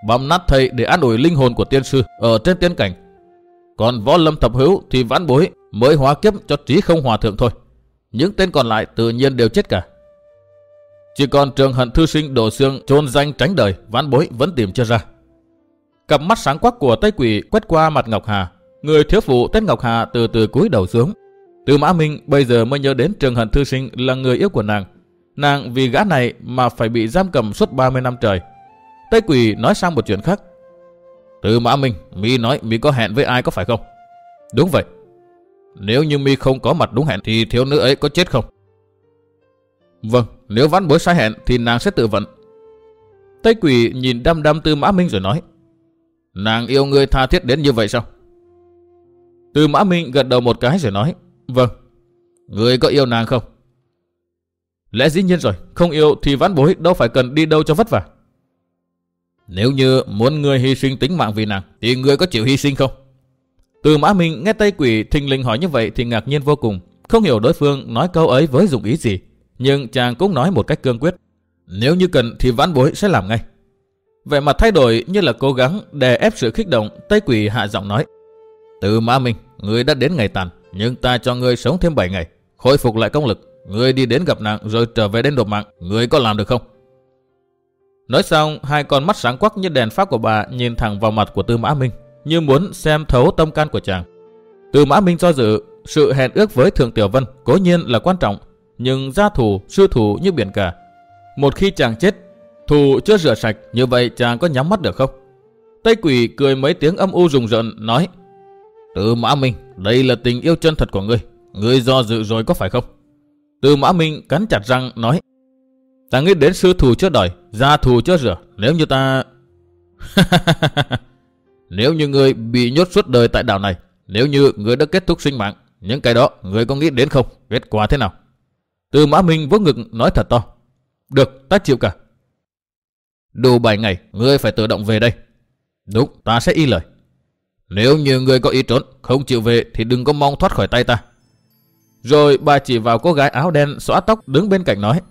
băm nát thầy để an ủi linh hồn của tiên sư ở trên tiên cảnh. Còn Võ Lâm thập hữu thì vãn bối mới hóa kiếp cho Trí Không hòa thượng thôi. Những tên còn lại tự nhiên đều chết cả. Chỉ còn Trường Hận thư sinh Đồ Xương chôn danh tránh đời, vãn bối vẫn tìm chưa ra. Cặp mắt sáng quắc của Tây Quỷ quét qua mặt Ngọc Hà. Người thiếu phụ tên Ngọc Hà từ từ cúi đầu xuống. Tư Mã Minh bây giờ mới nhớ đến Trường Hận thư sinh là người yêu của nàng. Nàng vì gã này mà phải bị giam cầm suốt 30 năm trời. Tây Quỷ nói sang một chuyện khác. Tư Mã Minh, mi nói mi có hẹn với ai có phải không? Đúng vậy. Nếu như mi không có mặt đúng hẹn thì thiếu nữ ấy có chết không? Vâng, nếu vãn bối sai hẹn thì nàng sẽ tự vận. Tây Quỷ nhìn đăm đăm Tư Mã Minh rồi nói. Nàng yêu ngươi tha thiết đến như vậy sao? Tư Mã Minh gật đầu một cái rồi nói. Vâng. Ngươi có yêu nàng không? Lẽ dĩ nhiên rồi, không yêu thì vãn bối đâu phải cần đi đâu cho vất vả. Nếu như muốn ngươi hy sinh tính mạng vì nàng thì ngươi có chịu hy sinh không? Tư Mã Minh nghe Tây Quỷ thình lình hỏi như vậy thì ngạc nhiên vô cùng, không hiểu đối phương nói câu ấy với dụng ý gì, nhưng chàng cũng nói một cách cương quyết. Nếu như cần thì vãn bối sẽ làm ngay. Vẻ mặt thay đổi như là cố gắng đè ép sự kích động, Tây Quỷ hạ giọng nói. Tư Mã Minh, ngươi đã đến ngày tàn, nhưng ta cho ngươi sống thêm 7 ngày, khôi phục lại công lực. Ngươi đi đến gặp nàng rồi trở về đến nộp mạng, ngươi có làm được không? Nói xong, hai con mắt sáng quắc như đèn pha của bà nhìn thẳng vào mặt của Tư Mã Minh, như muốn xem thấu tâm can của chàng. Tư Mã Minh do dự, sự hẹn ước với Thường Tiểu Vân cố nhiên là quan trọng, nhưng gia thù, sư thù như biển cả. Một khi chàng chết, thù chưa rửa sạch, như vậy chàng có nhắm mắt được không? Tây Quỷ cười mấy tiếng âm u rùng rợn nói. Tư Mã Minh, đây là tình yêu chân thật của ngươi, ngươi do dự rồi có phải không? Tư Mã Minh cắn chặt răng nói. Ta nghĩ đến sư thù chưa đòi, gia thù chưa rửa, nếu như ta... Nếu như ngươi bị nhốt suốt đời tại đảo này, nếu như ngươi đã kết thúc sinh mạng, những cái đó ngươi có nghĩ đến không? Kết quả thế nào? Tư Mã Minh vỗ ngực nói thật to. Được, ta chịu cả. Đủ 7 ngày, ngươi phải tự động về đây. Đúng, ta sẽ y lời. Nếu như ngươi có ý trốn, không chịu về thì đừng có mong thoát khỏi tay ta. Rồi bà chỉ vào cô gái áo đen xõa tóc đứng bên cạnh nói.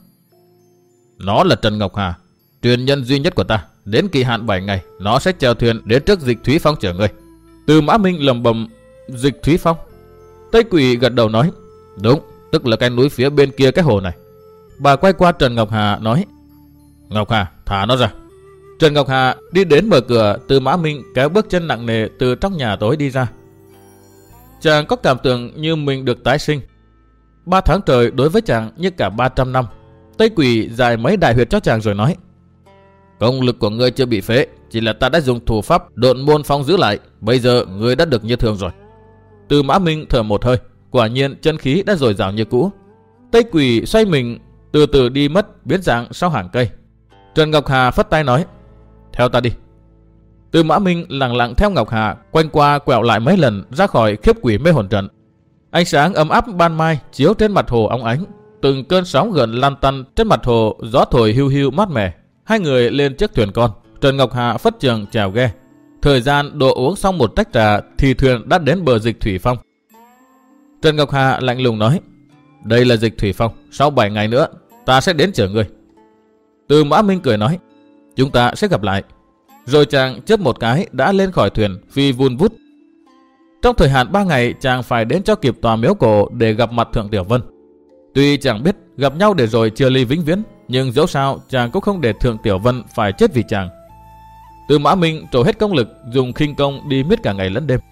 Nó là Trần Ngọc Hà, truyền nhân duy nhất của ta. Đến kỳ hạn 7 ngày, nó sẽ chèo thuyền đến trước Dịch Thúy Phong chở ngươi. Tư Mã Minh lầm bầm. Dịch Thúy Phong? Tây Quỷ gật đầu nói. Đúng, tức là cái núi phía bên kia cái hồ này. Bà quay qua Trần Ngọc Hà nói. Ngọc Hà, thả nó ra. Trần Ngọc Hà đi đến mở cửa, Tư Mã Minh kéo bước chân nặng nề từ trong nhà tối đi ra. Chàng có cảm tưởng như mình được tái sinh. 3 tháng trời đối với chàng như cả 300 năm. Tây Quỷ giải mấy đại huyệt cho chàng rồi nói. Công lực của ngươi chưa bị phế, chỉ là ta đã dùng thủ pháp độn môn phong giữ lại. Bây giờ ngươi đã được như thường rồi. Tư Mã Minh thở một hơi, quả nhiên chân khí đã dồi dào như cũ. Tây Quỷ xoay mình từ từ đi mất, biến dạng sau hàng cây. Trần Ngọc Hà phất tay nói. Theo ta đi. Tư Mã Minh lặng lặng theo Ngọc Hà, quanh qua quẹo lại mấy lần ra khỏi khiếp quỷ mê hồn trận. Ánh sáng ấm áp ban mai chiếu trên mặt hồ óng ánh, từng cơn sóng gần lan tăn trên mặt hồ, gió thổi hiu hiu mát mẻ. Hai người lên chiếc thuyền con, Trần Ngọc Hà phất trường chèo ghe. Thời gian độ uống xong một tách trà thì thuyền đã đến bờ Dịch Thủy Phong. Trần Ngọc Hà lạnh lùng nói. Đây là Dịch Thủy Phong, sau 7 ngày nữa ta sẽ đến chở ngươi. Tư Mã Minh cười nói. Chúng ta sẽ gặp lại. Rồi chàng chớp một cái đã lên khỏi thuyền, phi vun vút. Trong thời hạn 3 ngày chàng phải đến cho kịp tòa miếu cổ để gặp mặt Thượng Tiểu Vân. Tuy chàng biết gặp nhau để rồi chia ly vĩnh viễn, nhưng dẫu sao chàng cũng không để Thượng Tiểu Vân phải chết vì chàng. Tư Mã Minh trổ hết công lực, dùng khinh công đi miết cả ngày lẫn đêm.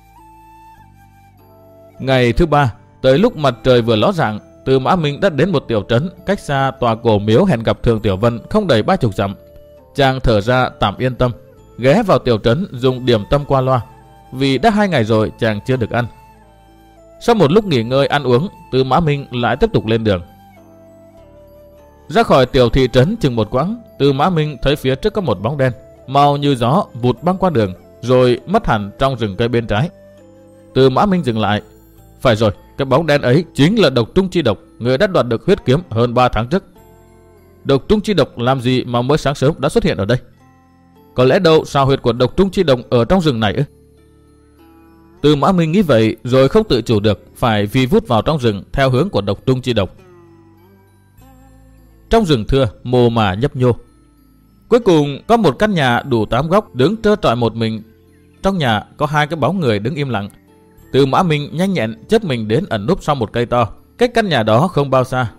Ngày thứ 3, tới lúc mặt trời vừa ló dạng, Tư Mã Minh đã đến một tiểu trấn cách xa tòa cổ miếu hẹn gặp Thượng Tiểu Vân không đầy 30 dặm. Chàng thở ra tạm yên tâm, ghé vào tiểu trấn dùng điểm tâm qua loa, vì đã 2 ngày rồi chàng chưa được ăn. Sau một lúc nghỉ ngơi ăn uống, Tư Mã Minh lại tiếp tục lên đường. Ra khỏi tiểu thị trấn chừng một quãng, Tư Mã Minh thấy phía trước có một bóng đen, mau như gió vụt băng qua đường, rồi mất hẳn trong rừng cây bên trái. Tư Mã Minh dừng lại. Phải rồi, cái bóng đen ấy chính là Độc Trung Chi Độc, người đã đoạt được huyết kiếm hơn 3 tháng trước. Độc Trung Chi Độc làm gì mà mới sáng sớm đã xuất hiện ở đây? Có lẽ đâu sao huyệt của Độc Trung Chi Độc ở trong rừng này ư? Tư Mã Minh nghĩ vậy rồi không tự chủ được, phải vi vút vào trong rừng theo hướng của Độc Trung Chi Độc. Trong rừng thưa, mồ mả nhấp nhô. Cuối cùng có một căn nhà đủ 8 góc đứng trơ trọi một mình. Trong nhà có 2 cái bóng người đứng im lặng. Từ Mã Minh nhanh nhẹn chớp mình đến ẩn núp sau một cây to, cách căn nhà đó không bao xa.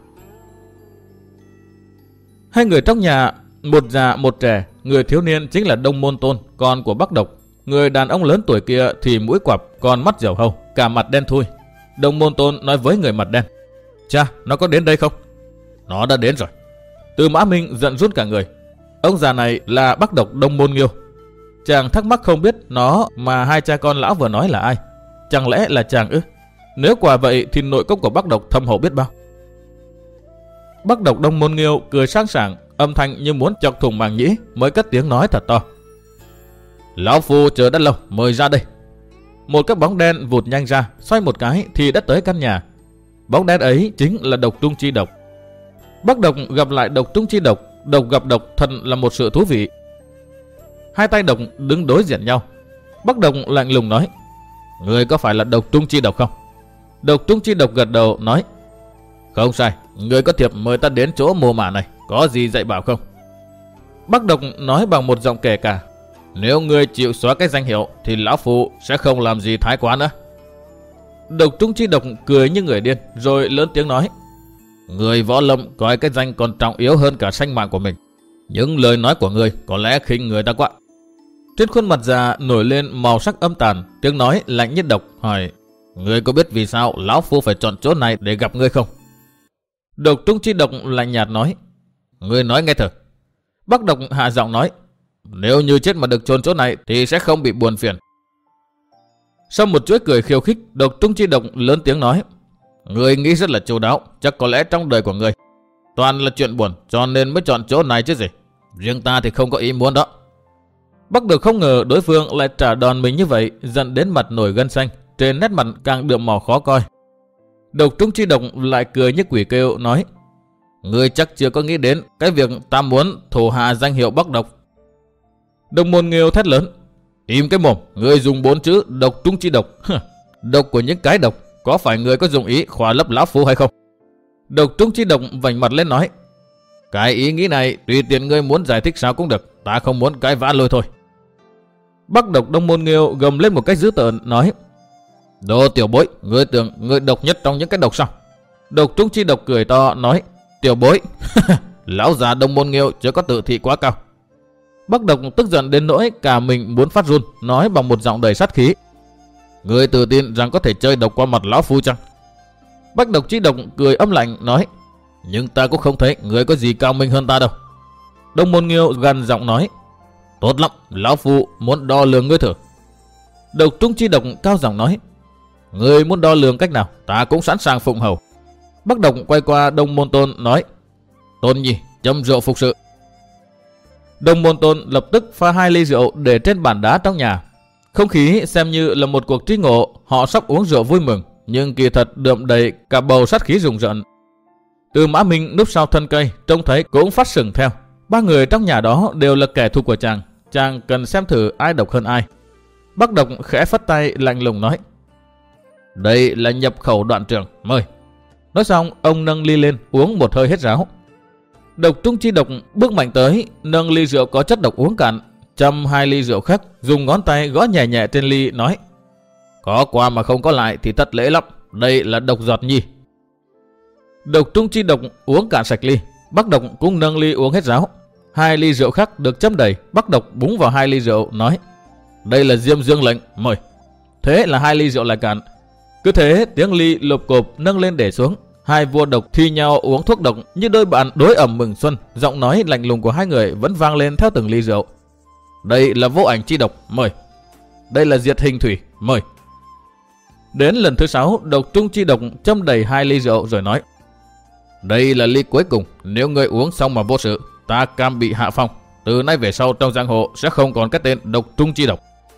2 người trong nhà, một già một trẻ. Người thiếu niên chính là Đông Môn Tôn, con của Bắc Độc. Người đàn ông lớn tuổi kia thì mũi quặp, còn mắt dẻo hâu, cả mặt đen thui. Đông Môn Tôn nói với người mặt đen: "Cha, nó có đến đây không?" "Nó đã đến rồi." Từ Mã Minh giận run cả người. Ông già này là Bắc Độc Đông Môn Nghiêu. Chàng thắc mắc không biết nó mà 2 cha con lão vừa nói là ai. Chẳng lẽ là chàng ư? Nếu quả vậy thì nội công của Bắc Độc thâm hậu biết bao. Bắc Độc Đông Môn Nghiêu cười sang sảng, âm thanh như muốn chọc thủng màng nhĩ, mới cất tiếng nói thật to: "Lão phu chờ đã lâu, mời ra đây." Một cái bóng đen vụt nhanh ra, xoay một cái thì đã tới căn nhà. Bóng đen ấy chính là Độc Trung Chi Độc. Bắc Độc gặp lại Độc Trung Chi Độc, độc gặp độc thật là một sự thú vị. 2 tay độc đứng đối diện nhau. Bắc Độc lạnh lùng nói: "Người có phải là Độc Trung Chi Độc không?" Độc Trung Chi Độc gật đầu nói: "Không sai, người có thiệp mời ta đến chỗ mồ mả này, có gì dạy bảo không?" Bắc Độc nói bằng một giọng kể cả: "Nếu ngươi chịu xóa cái danh hiệu thì lão phu sẽ không làm gì thái quá nữa." Độc Trung Chi Độc cười như người điên, rồi lớn tiếng nói: "Người võ lâm coi cái danh còn trọng yếu hơn cả sinh mạng của mình. Những lời nói của ngươi có lẽ khinh người ta quá." Trên khuôn mặt già nổi lên màu sắc âm tàn, tiếng nói lạnh như độc, hỏi: "Ngươi có biết vì sao lão phu phải chọn chỗ này để gặp ngươi không?" Độc Trung Chi Độc lạnh nhạt nói: "Ngươi nói nghe thử." Bắc Độc hạ giọng nói: "Nếu như chết mà được chôn chỗ này thì sẽ không bị buồn phiền." Sau một chuỗi cười khiêu khích, Độc Trung Chi Độc lớn tiếng nói: "Ngươi nghĩ rất là chu đáo, chắc có lẽ trong đời của ngươi toàn là chuyện buồn cho nên mới chọn chỗ này chứ gì. Riêng ta thì không có ý muốn đó." Bắc Độc không ngờ đối phương lại trả đòn mình như vậy, giận đến mặt nổi gân xanh, trên nét mặt càng đượm màu khó coi. Độc Trung Chi Độc lại cười như quỷ kêu nói: "Ngươi chắc chưa có nghĩ đến cái việc ta muốn thổ hạ danh hiệu Bắc Độc." Đông Môn Nghiêu thét lớn: "Im cái mồm, ngươi dùng 4 chữ Độc Trung Chi Độc. Độc của những cái độc, có phải ngươi có dùng ý khỏa lấp lão phu hay không?" Độc Trung Chi Độc vành mặt lên nói: "Cái ý nghĩ này tùy tiện ngươi muốn giải thích sao cũng được, ta không muốn cái vã lôi thôi." Bắc Độc Đông Môn Nghiêu gầm lên một cách dữ tợn nói: "Đồ tiểu bối, ngươi tưởng ngươi độc nhất trong những cái độc sao?" Độc Trung Chi Độc cười to nói: "Tiểu bối, lão già Đông Môn Nghiêu chưa có tự thị quá cao." Bắc Độc tức giận đến nỗi cả mình muốn phát run, nói bằng một giọng đầy sát khí: "Ngươi tự tin rằng có thể chơi độc qua mặt lão phu chăng?" Bắc Độc Chi Độc cười âm lạnh nói: "Nhưng ta cũng không thấy ngươi có gì cao minh hơn ta đâu." Đông Môn Nghiêu gằn giọng nói: "Tốt lắm, lão phu muốn đo lường ngươi thử." Độc Trung Chi Độc cao giọng nói: "Ngươi muốn đo lường cách nào, ta cũng sẵn sàng phụng hầu." Bắc Độc quay qua Đông Môn Tôn nói: "Tôn nhi, châm rượu phục sự." Đông Môn Tôn lập tức pha 2 ly rượu để trên bàn đá trong nhà. Không khí xem như là một cuộc tri ngộ, họ sắp uống rượu vui mừng, nhưng kỳ thật đượm đầy cả bầu sát khí rùng rợn. Từ Mã Minh núp sau thân cây, trông thấy cũng phát sừng theo. 3 người trong nhà đó đều là kẻ thù của chàng, chàng cần xem thử ai độc hơn ai. Bắc Độc khẽ phất tay lạnh lùng nói: "Đây là nhập khẩu Đoạn Trường, mời." Nói xong ông nâng ly lên uống một hơi hết ráo. Độc Trung Chi Độc bước mạnh tới, nâng ly rượu có chất độc uống cạn, châm 2 ly rượu khác, dùng ngón tay gõ nhẹ nhẹ trên ly nói: "Có qua mà không có lại thì thật lễ lắm, đây là độc giọt nhi." Độc Trung Chi Độc uống cạn sạch ly, Bắc Độc cũng nâng ly uống hết ráo. 2 ly rượu khác được châm đầy, Bắc Độc búng vào 2 ly rượu nói: "Đây là Diêm Dương lệnh, mời." Thế là 2 ly rượu lại cạn. Cứ thế tiếng ly lộp cộp nâng lên để xuống. 2 vua độc thi nhau uống thuốc độc như đôi bạn đối ẩm mừng xuân. Giọng nói lạnh lùng của 2 người vẫn vang lên theo từng ly rượu: "Đây là Vô Ảnh Chi Độc, mời." "Đây là Diệt Hình Thủy, mời." Đến lần thứ 6, Độc Trung Chi Độc châm đầy 2 ly rượu rồi nói: "Đây là ly cuối cùng, nếu ngươi uống xong mà vô sự, ta cam bị hạ phong. Từ nay về sau trong giang hồ sẽ không còn cái tên Độc Trung Chi Độc."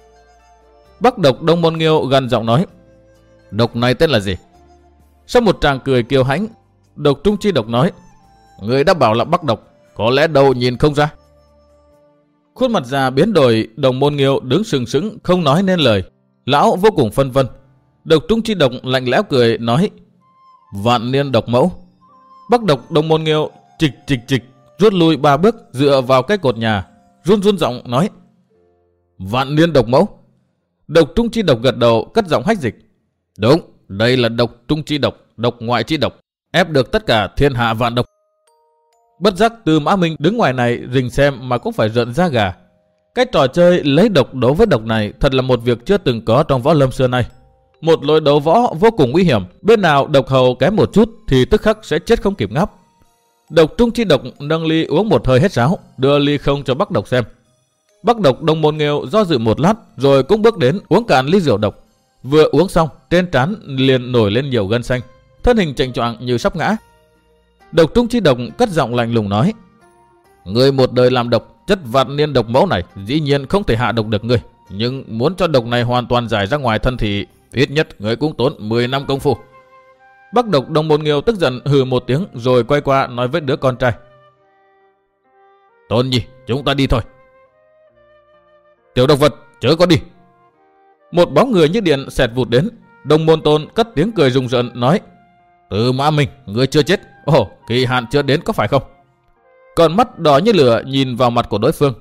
Bắc Độc Đông Môn Nghiêu gằn giọng nói: "Độc này tên là gì?" Sau một tràng cười kiêu hãnh, Độc Trung Chi Độc nói: "Người đã bảo là Bắc Độc, có lẽ đâu nhìn không ra." Khuôn mặt già biến đổi, Đông Môn Nghiêu đứng sừng sững không nói nên lời. Lão vô cùng phân vân. Độc Trung Chi Độc lạnh lẽo cười nói: "Vạn niên độc mẫu." Bắc Độc Đông Môn Nghiêu chịch chịch chịch rút lui 3 bước dựa vào cái cột nhà, run run giọng nói: Vạn niên độc mẫu. Độc trung chi độc gật đầu, cất giọng hách dịch: Đúng, đây là độc trung chi độc, độc ngoại chi độc, ép được tất cả thiên hạ vạn độc. Bất giác Tư Mã Minh đứng ngoài này rình xem mà cũng phải rợn da gà. Cái trò chơi lấy độc đấu với độc này thật là một việc chưa từng có trong võ lâm xưa nay. Một lối đấu võ vô cùng nguy hiểm, bên nào độc hầu kém một chút thì tức khắc sẽ chết không kịp ngáp. Độc trung chi độc nâng ly uống một hơi hết ráo, đưa ly không cho Bắc Độc xem. Bắc Độc Đông Môn Nghiêu do dự một lát rồi cũng bước đến uống cạn ly rượu độc. Vừa uống xong, trên trán liền nổi lên nhiều gân xanh, thân hình chệch choạng như sắp ngã. Độc trung chi độc cất giọng lạnh lùng nói: Người một đời làm độc, chất vạn niên độc mẫu này dĩ nhiên không thể hạ độc được người, nhưng muốn cho độc này hoàn toàn giải ra ngoài thân thì ít nhất người cũng tốn 10 năm công phu. Bắc Độc Đông Môn Nghiêu tức giận hừ một tiếng rồi quay qua nói với đứa con trai: Tôn Nhi, chúng ta đi thôi. Tiểu độc vật, chớ có đi. Một bóng người như điện xẹt vụt đến. Đông Môn Tôn cất tiếng cười rùng rợn nói: Tư Mã Minh, ngươi chưa chết. Ồ, kỳ hạn chưa đến có phải không? Còn mắt đỏ như lửa nhìn vào mặt của đối phương.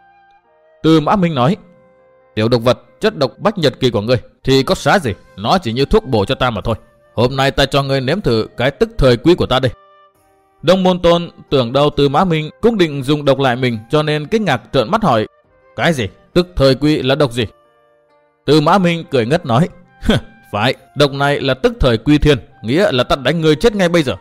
Tư Mã Minh nói: Tiểu độc vật, chất độc bách nhật kỳ của ngươi thì có xá gì, nó chỉ như thuốc bổ cho ta mà thôi. Hôm nay ta cho ngươi nếm thử cái tức thời quý của ta đây. Đông Môn Tôn tưởng đâu Tư Mã Minh cũng định dùng độc lại mình, cho nên kinh ngạc trợn mắt hỏi: Cái gì? Tức thời quý là độc gì? Tư Mã Minh cười ngất nói: Phải, độc này là tức thời quy thiên, nghĩa là ta đánh ngươi chết ngay bây giờ.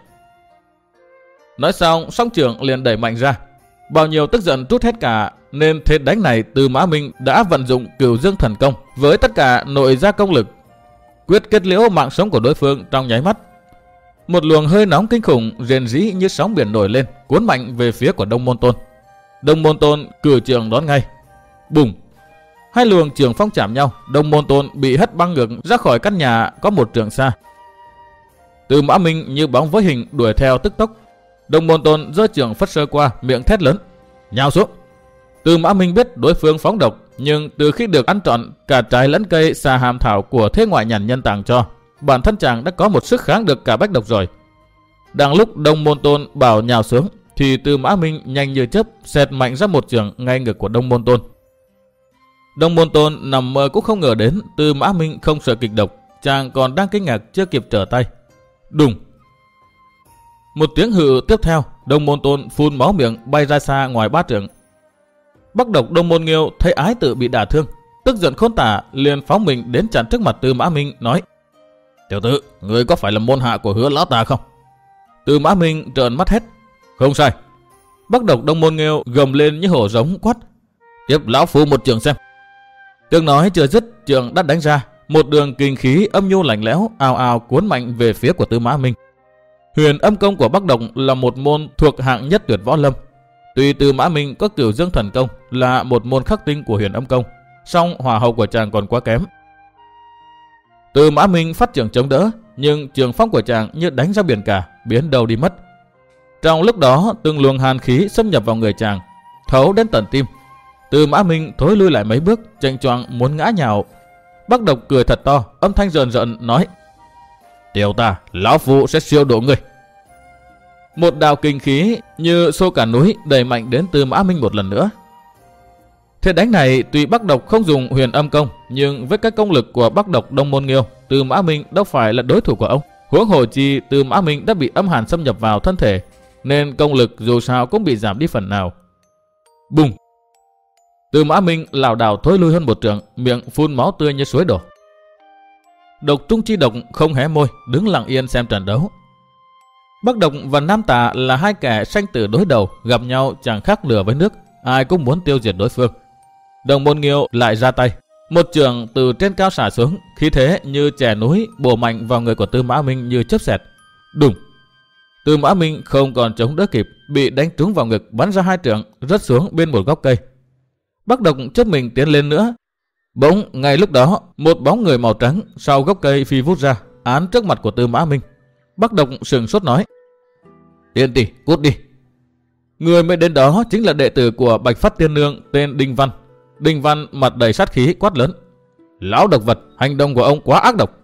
Nói xong, song trưởng liền đẩy mạnh ra. Bao nhiêu tức giận trút hết cả, nên thế đánh này Tư Mã Minh đã vận dụng Cửu Dương Thần Công với tất cả nội gia công lực, quyết kết liễu mạng sống của đối phương trong nháy mắt. Một luồng hơi nóng kinh khủng rền rĩ như sóng biển nổi lên, cuốn mạnh về phía của Đông Môn Tôn. Đông Môn Tôn cử trường đón ngay. Bùng! Hai luồng trường phong chạm nhau, Đông Môn Tôn bị hất băng ngược ra khỏi căn nhà có một trượng xa. Tư Mã Minh như bóng với hình đuổi theo tức tốc. Đông Môn Tôn giơ trường phất sơ qua, miệng thét lớn: Nhào xuống! Tư Mã Minh biết đối phương phóng độc, nhưng từ khi được ăn trọn cả trái lẫn cây xà hàm thảo của thế ngoại nhàn nhân tàng cho, bản thân chàng đã có một sức kháng được cả bách độc rồi. Đang lúc Đông Môn Tôn bảo nhào xuống, thì Tư Mã Minh nhanh như chớp xẹt mạnh ra một trường ngay ngực của Đông Môn Tôn. Đông Môn Tôn nằm mơ cũng không ngờ đến Tư Mã Minh không sợ kịch độc, chàng còn đang kinh ngạc chưa kịp trở tay. Đùng! Một tiếng hự tiếp theo, Đông Môn Tôn phun máu miệng bay ra xa ngoài 3 trượng. Bắc Độc Đông Môn Nghiêu thấy ái tử bị đả thương, tức giận khôn tả, liền phóng mình đến chặn trước mặt Tư Mã Minh nói: Tiểu tử, người có phải là môn hạ của Hứa lão ta không? Tư Mã Minh trợn mắt hét: Không sai. Bắc Độc Đông Môn Nghiêu gầm lên như hổ giống quát: Tiếp lão phu một trường xem. Tiếng nói chưa dứt, trường đã đánh ra, một đường kinh khí âm nhu lạnh lẽo ào ào cuốn mạnh về phía của Tư Mã Minh. Huyền âm công của Bắc Độc là một môn thuộc hạng nhất tuyệt võ lâm. Tuy Tư Mã Minh có Cửu Dương Thần Công là một môn khắc tinh của huyền âm công, song hỏa hậu của chàng còn quá kém. Tư Mã Minh phát trường chống đỡ, nhưng trường phong của chàng như đánh ra biển cả, biến đầu đi mất. Trong lúc đó, từng luồng hàn khí xâm nhập vào người chàng, thấu đến tận tim. Tư Mã Minh thối lui lại mấy bước, chênh choạng muốn ngã nhào. Bắc Độc cười thật to, âm thanh rờn rợn nói: Tiểu ta, lão phu sẽ siêu độ ngươi. Một đạo kinh khí như xô cả núi đẩy mạnh đến Tư Mã Minh một lần nữa. Thế đánh này tuy Bắc Độc không dùng huyền âm công, nhưng với các công lực của Bắc Độc Đông Môn Nghiêu, Tư Mã Minh đâu phải là đối thủ của ông. Huống hồ chi Tư Mã Minh đã bị âm hàn xâm nhập vào thân thể, nên công lực dù sao cũng bị giảm đi phần nào. Bùng! Tư Mã Minh lảo đảo thối lui hơn một trượng, miệng phun máu tươi như suối đổ. Độc trung chi độc không hé môi, đứng lặng yên xem trận đấu. Bắc Độc và Nam Tà là hai kẻ sanh tử đối đầu, gặp nhau chẳng khác lửa với nước, ai cũng muốn tiêu diệt đối phương. Đông Môn Nghiêu lại ra tay, một trường từ trên cao xả xuống, khí thế như chè núi bổ mạnh vào người của Tư Mã Minh như chớp xẹt. Đùng! Tư Mã Minh không còn chống đỡ kịp, bị đánh trúng vào ngực, bắn ra 2 trượng, rớt xuống bên một gốc cây. Bắc Độc chớp mình tiến lên nữa. Bỗng ngay lúc đó, một bóng người màu trắng sau gốc cây phi vút ra, án trước mặt của Tư Mã Minh. Bắc Độc sừng sốt nói: Tiên tỷ, cút đi. Người mới đến đó chính là đệ tử của Bạch Phát Tiên Nương tên Đinh Văn. Đinh Văn mặt đầy sát khí quát lớn: Lão độc vật, hành động của ông quá ác độc.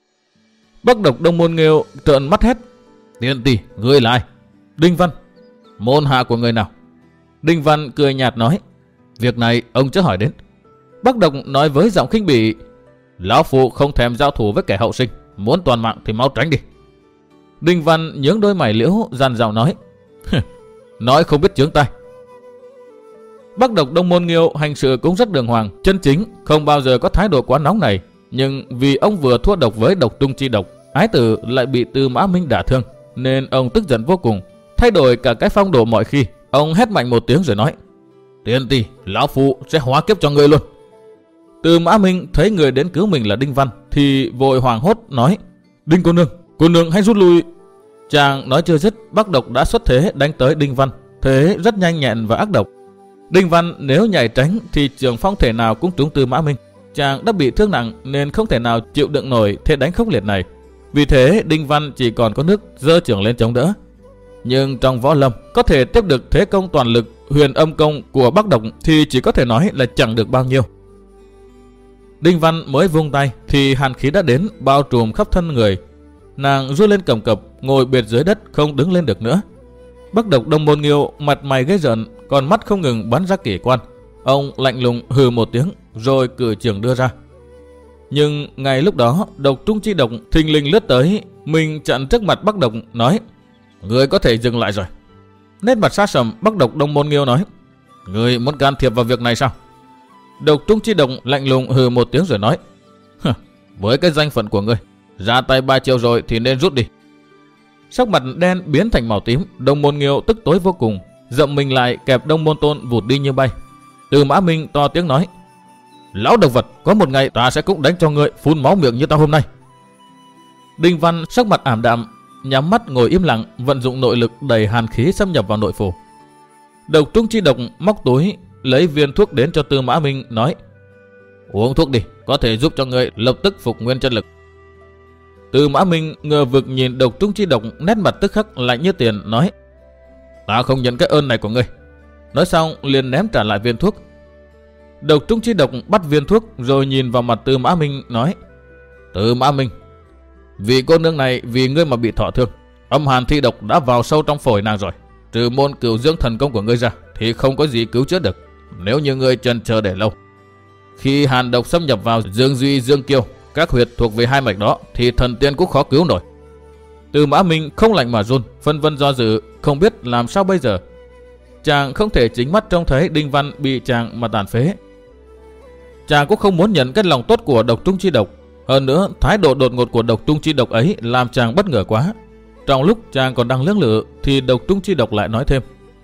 Bắc Độc Đông Môn Nghiêu trợn mắt hét: Tiên tỷ, ngươi là ai? Đinh Văn: Môn hạ của người nào? Đinh Văn cười nhạt nói. Việc này ông chớ hỏi đến. Bác Độc nói với giọng khinh bỉ. Lão phụ không thèm giao thủ với kẻ hậu sinh, muốn toàn mạng thì mau tránh đi. Đinh Văn nhướng đôi mày liễu dằn giọng nói. Nói không biết chướng tai. Bác Độc Đông Môn Nghiêu hành sự cũng rất đường hoàng, chân chính, không bao giờ có thái độ quá nóng này. Nhưng vì ông vừa thua độc với Độc Trung Chi Độc, ái tử lại bị Tư Mã Minh đả thương, nên ông tức giận vô cùng, thay đổi cả cái phong độ mọi khi. Ông hét mạnh một tiếng rồi nói. Tiền tỷ, lão phụ sẽ hóa kiếp cho người luôn. Tư Mã Minh thấy người đến cứu mình là Đinh Văn thì vội hoảng hốt nói. Đinh cô nương hãy rút lui. Chàng nói chưa dứt, Bác Độc đã xuất thế đánh tới Đinh Văn, thế rất nhanh nhẹn và ác độc. Đinh Văn nếu nhảy tránh thì trường phong thể nào cũng trúng Tư Mã Minh. Chàng đã bị thương nặng nên không thể nào chịu đựng nổi thế đánh khốc liệt này. Vì thế Đinh Văn chỉ còn có nước giơ chưởng lên chống đỡ. Nhưng trong võ lâm có thể tiếp được thế công toàn lực huyền âm công của Bác Độc thì chỉ có thể nói là chẳng được bao nhiêu. Đinh Văn mới vung tay thì hàn khí đã đến bao trùm khắp thân người. Nàng rút lên cầm cập, ngồi bệt dưới đất không đứng lên được nữa. Bác Độc Đông Môn Nghiêu mặt mày ghê rợn, còn mắt không ngừng bắn ra kỷ quan. Ông lạnh lùng hừ một tiếng rồi cử chưởng đưa ra. Nhưng ngay lúc đó Độc Trung Chi Độc thình lình lướt tới, mình chặn trước mặt Bác Độc nói. Người có thể dừng lại rồi. Nét mặt xa sầm, Bác Độc Đông Môn Nghiêu nói. Người muốn can thiệp vào việc này sao? Độc Trung Chi Độc lạnh lùng hừ một tiếng rồi nói. Với cái danh phận của ngươi, ra tay 3 chiêu rồi thì nên rút đi. Sắc mặt đen biến thành màu tím, Đông Môn Nghiêu tức tối vô cùng, dậm mình lại kẹp Đông Môn Tôn vụt đi như bay. Tư Mã Minh to tiếng nói. Lão độc vật, có một ngày ta sẽ cũng đánh cho ngươi phun máu miệng như ta hôm nay. Đinh Văn sắc mặt ảm đạm, nhắm mắt ngồi im lặng, vận dụng nội lực đẩy hàn khí xâm nhập vào nội phủ. Độc Trung Chi Độc móc túi lấy viên thuốc đến cho Tư Mã Minh nói. Uống thuốc đi, có thể giúp cho ngươi lập tức phục nguyên chân lực. Tư Mã Minh ngờ vực nhìn Độc Trung Chi Độc, nét mặt tức khắc lạnh như tiền nói. Ta không nhận cái ơn này của ngươi. Nói xong liền ném trả lại viên thuốc. Độc Trung Chi Độc bắt viên thuốc rồi nhìn vào mặt Tư Mã Minh nói. Tư Mã Minh, vì cô nương này vì ngươi mà bị thọ thương, âm hàn thi độc đã vào sâu trong phổi nàng rồi. Trừ môn cửu dưỡng thần công của ngươi ra thì không có gì cứu chữa được. Nếu như ngươi chần chờ để lâu, khi hàn độc xâm nhập vào Dương Duy Dương Kiêu, các huyệt thuộc về hai mạch đó, thì thần tiên cũng khó cứu nổi. Tư Mã Minh không lạnh mà run, phân vân do dự, không biết làm sao bây giờ. Chàng không thể chính mắt trông thấy Đinh Văn bị chàng mà tàn phế. Chàng cũng không muốn nhận cái lòng tốt của Độc Trung Chi Độc. Hơn nữa, thái độ đột ngột của Độc Trung Chi Độc ấy làm chàng bất ngờ quá. Trong lúc chàng còn đang lưỡng lự thì Độc Trung Chi Độc lại nói thêm.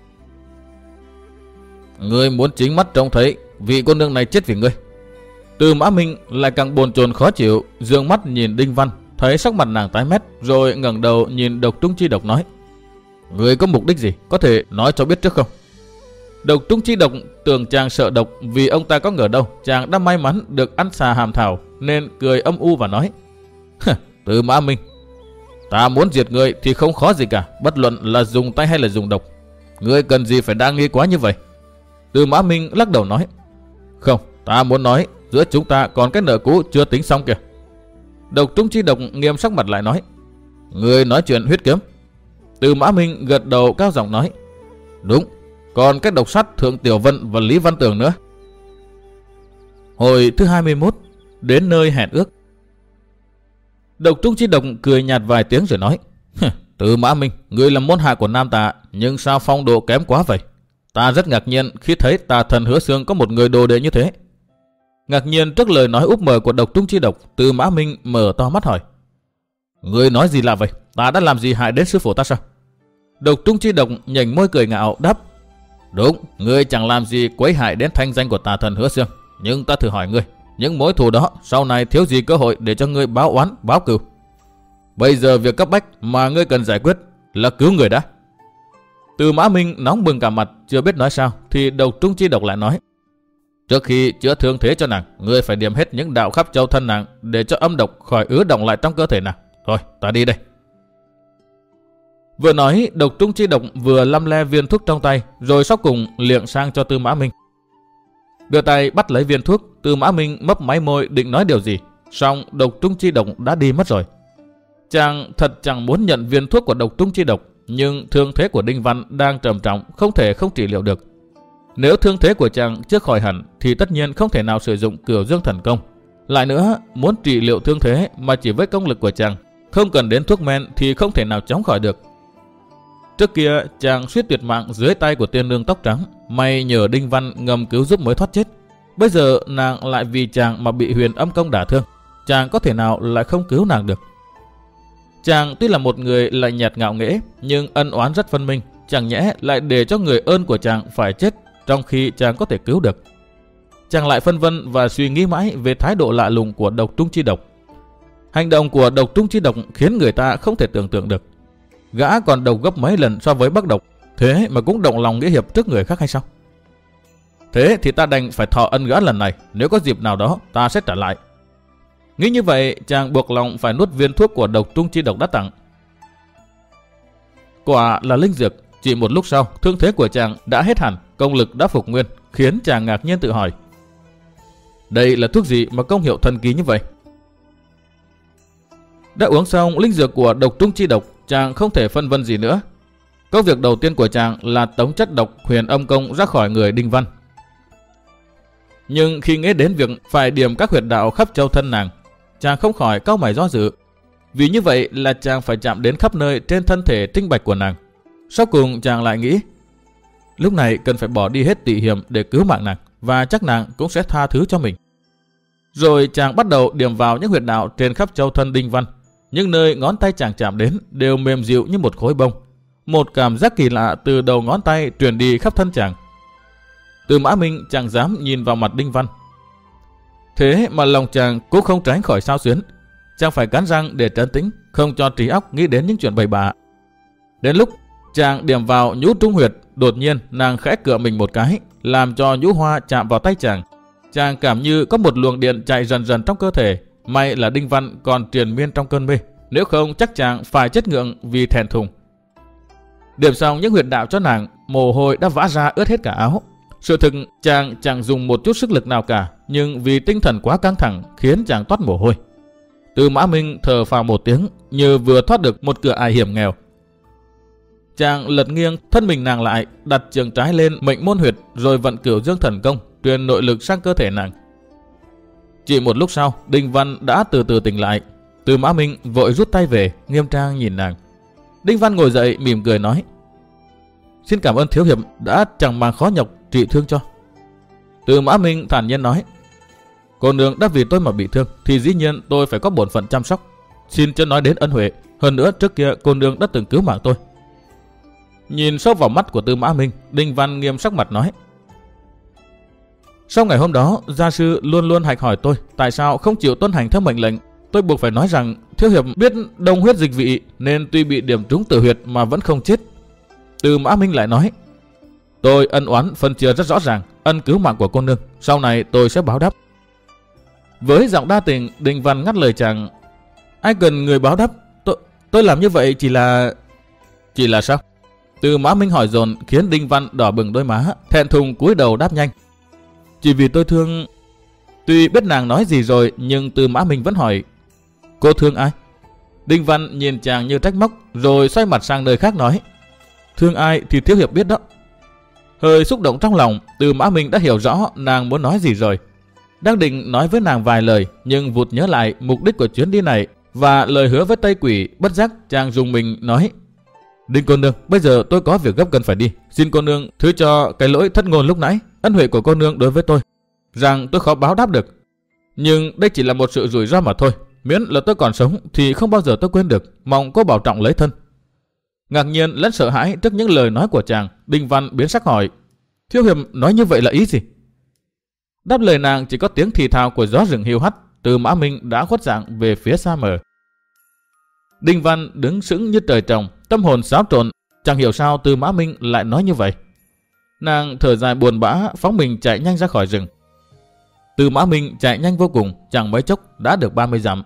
Ngươi muốn chính mắt trông thấy vị cô nương này chết vì ngươi. Tư Mã Minh lại càng bồn chồn khó chịu, dương mắt nhìn Đinh Văn, thấy sắc mặt nàng tái mét, rồi ngẩng đầu nhìn Độc Trung Chi Độc nói. Ngươi có mục đích gì, có thể nói cho biết trước không? Độc Trung Chi Độc tưởng chàng sợ độc, vì ông ta có ngờ đâu chàng đã may mắn được ăn xà hàm thảo, nên cười âm u và nói. Tư Mã Minh, ta muốn diệt ngươi thì không khó gì cả, bất luận là dùng tay hay là dùng độc. Ngươi cần gì phải đa nghi quá như vậy? Tư Mã Minh lắc đầu nói. Không, ta muốn nói giữa chúng ta còn cái nợ cũ chưa tính xong kìa. Độc Trung Chi Độc nghiêm sắc mặt lại nói. Ngươi nói chuyện huyết kiếm. Tư Mã Minh gật đầu cao giọng nói. Đúng, còn cái độc sắt Thượng Tiểu Vân và Lý Văn Tường nữa. Hồi thứ 21, đến nơi hẹn ước. Độc Trung Chi Độc cười nhạt vài tiếng rồi nói. Tư Mã Minh, ngươi là môn hạ của Nam Tà, nhưng sao phong độ kém quá vậy? Ta rất ngạc nhiên khi thấy Tà Thần Hứa Xương có một người đồ đệ như thế. Ngạc nhiên trước lời nói úp mở của Độc Trung Chi Độc, Tư Mã Minh mở to mắt hỏi. Ngươi nói gì lạ vậy? Ta đã làm gì hại đến sư phụ ta sao? Độc Trung Chi Độc nhếch môi cười ngạo đáp. Đúng, ngươi chẳng làm gì quấy hại đến thanh danh của Tà Thần Hứa Xương. Nhưng ta thử hỏi ngươi, những mối thù đó sau này thiếu gì cơ hội để cho ngươi báo oán, báo cừu. Bây giờ việc cấp bách mà ngươi cần giải quyết là cứu người đã. Tư Mã Minh nóng bừng cả mặt, chưa biết nói sao thì Độc Trung Chi Độc lại nói. Trước khi chữa thương thế cho nàng, ngươi phải điểm hết những đạo khắp châu thân nàng để cho âm độc khỏi ứ động lại trong cơ thể nàng. Thôi, ta đi đây. Vừa nói, Độc Trung Chi Độc vừa lăm le viên thuốc trong tay, rồi sau cùng liệng sang cho Tư Mã Minh. Đưa tay bắt lấy viên thuốc, Tư Mã Minh mấp máy môi định nói điều gì, song Độc Trung Chi Độc đã đi mất rồi. Chàng thật chẳng muốn nhận viên thuốc của Độc Trung Chi Độc, nhưng thương thế của Đinh Văn đang trầm trọng, không thể không trị liệu được. Nếu thương thế của chàng chưa khỏi hẳn thì tất nhiên không thể nào sử dụng Cửu Dương Thần Công. Lại nữa, muốn trị liệu thương thế mà chỉ với công lực của chàng, không cần đến thuốc men thì không thể nào chóng khỏi được. Trước kia chàng suýt tuyệt mạng dưới tay của tiên nương tóc trắng, may nhờ Đinh Văn ngầm cứu giúp mới thoát chết. Bây giờ nàng lại vì chàng mà bị Huyền Âm Công đả thương, chàng có thể nào lại không cứu nàng được. Chàng tuy là một người lạnh nhạt ngạo nghễ, nhưng ân oán rất phân minh, chẳng nhẽ lại để cho người ơn của chàng phải chết trong khi chàng có thể cứu được. Chàng lại phân vân và suy nghĩ mãi về thái độ lạ lùng của Độc Trung Chi Độc. Hành động của Độc Trung Chi Độc khiến người ta không thể tưởng tượng được. Gã còn độc gấp mấy lần so với Bắc Độc, thế mà cũng động lòng nghĩa hiệp trước người khác hay sao? Thế thì ta đành phải thọ ân gã lần này, nếu có dịp nào đó ta sẽ trả lại. Nghĩ như vậy, chàng buộc lòng phải nuốt viên thuốc của Độc Trung Chi Độc đã tặng. Quả là linh dược, chỉ một lúc sau, thương thế của chàng đã hết hẳn, công lực đã phục nguyên, khiến chàng ngạc nhiên tự hỏi: đây là thuốc gì mà công hiệu thần kỳ như vậy? Đã uống xong linh dược của Độc Trung Chi Độc, chàng không thể phân vân gì nữa. Công việc đầu tiên của chàng là tống chất độc Huyền Âm Công ra khỏi người Đinh Văn. Nhưng khi nghĩ đến việc phải điểm các huyệt đạo khắp châu thân nàng, chàng không khỏi cau mày do dự. Vì như vậy là chàng phải chạm đến khắp nơi trên thân thể trinh bạch của nàng. Sau cùng chàng lại nghĩ, lúc này cần phải bỏ đi hết tị hiểm để cứu mạng nàng, và chắc nàng cũng sẽ tha thứ cho mình. Rồi chàng bắt đầu điểm vào những huyệt đạo trên khắp châu thân Đinh Văn. Những nơi ngón tay chàng chạm đến đều mềm dịu như một khối bông. Một cảm giác kỳ lạ từ đầu ngón tay truyền đi khắp thân chàng. Từ Mã Minh chàng dám nhìn vào mặt Đinh Văn. Thế mà lòng chàng cũng không tránh khỏi xao xuyến. Chàng phải cắn răng để trấn tĩnh, không cho trí óc nghĩ đến những chuyện bậy bạ. Đến lúc chàng điểm vào nhũ trung huyệt, đột nhiên nàng khẽ cựa mình một cái, làm cho nhũ hoa chạm vào tay chàng. Chàng cảm như có một luồng điện chạy dần dần trong cơ thể. May là Đinh Văn còn triền miên trong cơn mê, nếu không chắc chàng phải chết ngượng vì thẹn thùng. Điểm xong những huyệt đạo cho nàng, mồ hôi đã vã ra ướt hết cả áo. Sự thực chàng chẳng dùng một chút sức lực nào cả, nhưng vì tinh thần quá căng thẳng khiến chàng toát mồ hôi. Từ Mã Minh thở phào một tiếng, như vừa thoát được một cửa ải hiểm nghèo. Chàng lật nghiêng thân mình nàng lại, đặt trường trái lên mệnh môn huyệt, rồi vận Cửu Dương Thần Công truyền nội lực sang cơ thể nàng. Chỉ một lúc sau, Đinh Văn đã từ từ tỉnh lại. Từ Mã Minh vội rút tay về, nghiêm trang nhìn nàng. Đinh Văn ngồi dậy mỉm cười nói: xin cảm ơn thiếu hiệp đã chẳng màng khó nhọc trị thương cho. Từ Mã Minh thản nhiên nói: cô nương đã vì tôi mà bị thương thì dĩ nhiên tôi phải có bổn phận chăm sóc. Xin chớ nói đến ân huệ. Hơn nữa trước kia cô nương đã từng cứu mạng tôi. Nhìn sâu vào mắt của Từ Mã Minh, Đinh Văn nghiêm sắc mặt nói: sau ngày hôm đó, gia sư luôn luôn hạch hỏi tôi tại sao không chịu tuân hành theo mệnh lệnh. Tôi buộc phải nói rằng thiếu hiệp biết đông huyết dịch vị nên tuy bị điểm trúng tử huyệt mà vẫn không chết. Từ Mã Minh lại nói: tôi ân oán phân chia rất rõ ràng, ân cứu mạng của cô nương sau này tôi sẽ báo đáp. Với giọng đa tình, Đinh Văn ngắt lời chàng: ai cần người báo đáp, tôi làm như vậy chỉ là sao? Từ Mã Minh hỏi dồn khiến Đinh Văn đỏ bừng đôi má, thẹn thùng cúi đầu đáp nhanh: chỉ vì tôi thương. Tuy biết nàng nói gì rồi, nhưng Từ Mã Minh vẫn hỏi: cô thương ai? Đinh Văn nhìn chàng như trách móc, rồi xoay mặt sang nơi khác nói: thương ai thì thiếu hiệp biết đó. Hơi xúc động trong lòng, Từ Mã Minh đã hiểu rõ nàng muốn nói gì rồi. Đang định nói với nàng vài lời, nhưng vụt nhớ lại mục đích của chuyến đi này và lời hứa với Tây Quỷ, bất giác chàng dùng mình nói: Đinh cô nương, bây giờ tôi có việc gấp cần phải đi. Xin cô nương thứ cho cái lỗi thất ngôn lúc nãy. Ân huệ của cô nương đối với tôi, rằng tôi khó báo đáp được. Nhưng đây chỉ là một sự rủi ro mà thôi. Miễn là tôi còn sống thì không bao giờ tôi quên được. Mong cô bảo trọng lấy thân. Ngạc nhiên lẫn sợ hãi trước những lời nói của chàng, Đinh Văn biến sắc hỏi: thiếu hiệp nói như vậy là ý gì? Đáp lời nàng chỉ có tiếng thì thào của gió rừng hiu hắt. Từ Mã Minh đã khuất dạng về phía xa mờ. Đinh Văn đứng sững như trời trồng, tâm hồn xáo trộn, chẳng hiểu sao Từ Mã Minh lại nói như vậy. Nàng thở dài buồn bã, phóng mình chạy nhanh ra khỏi rừng. Từ Mã Minh chạy nhanh vô cùng, chẳng mấy chốc đã được 30 dặm.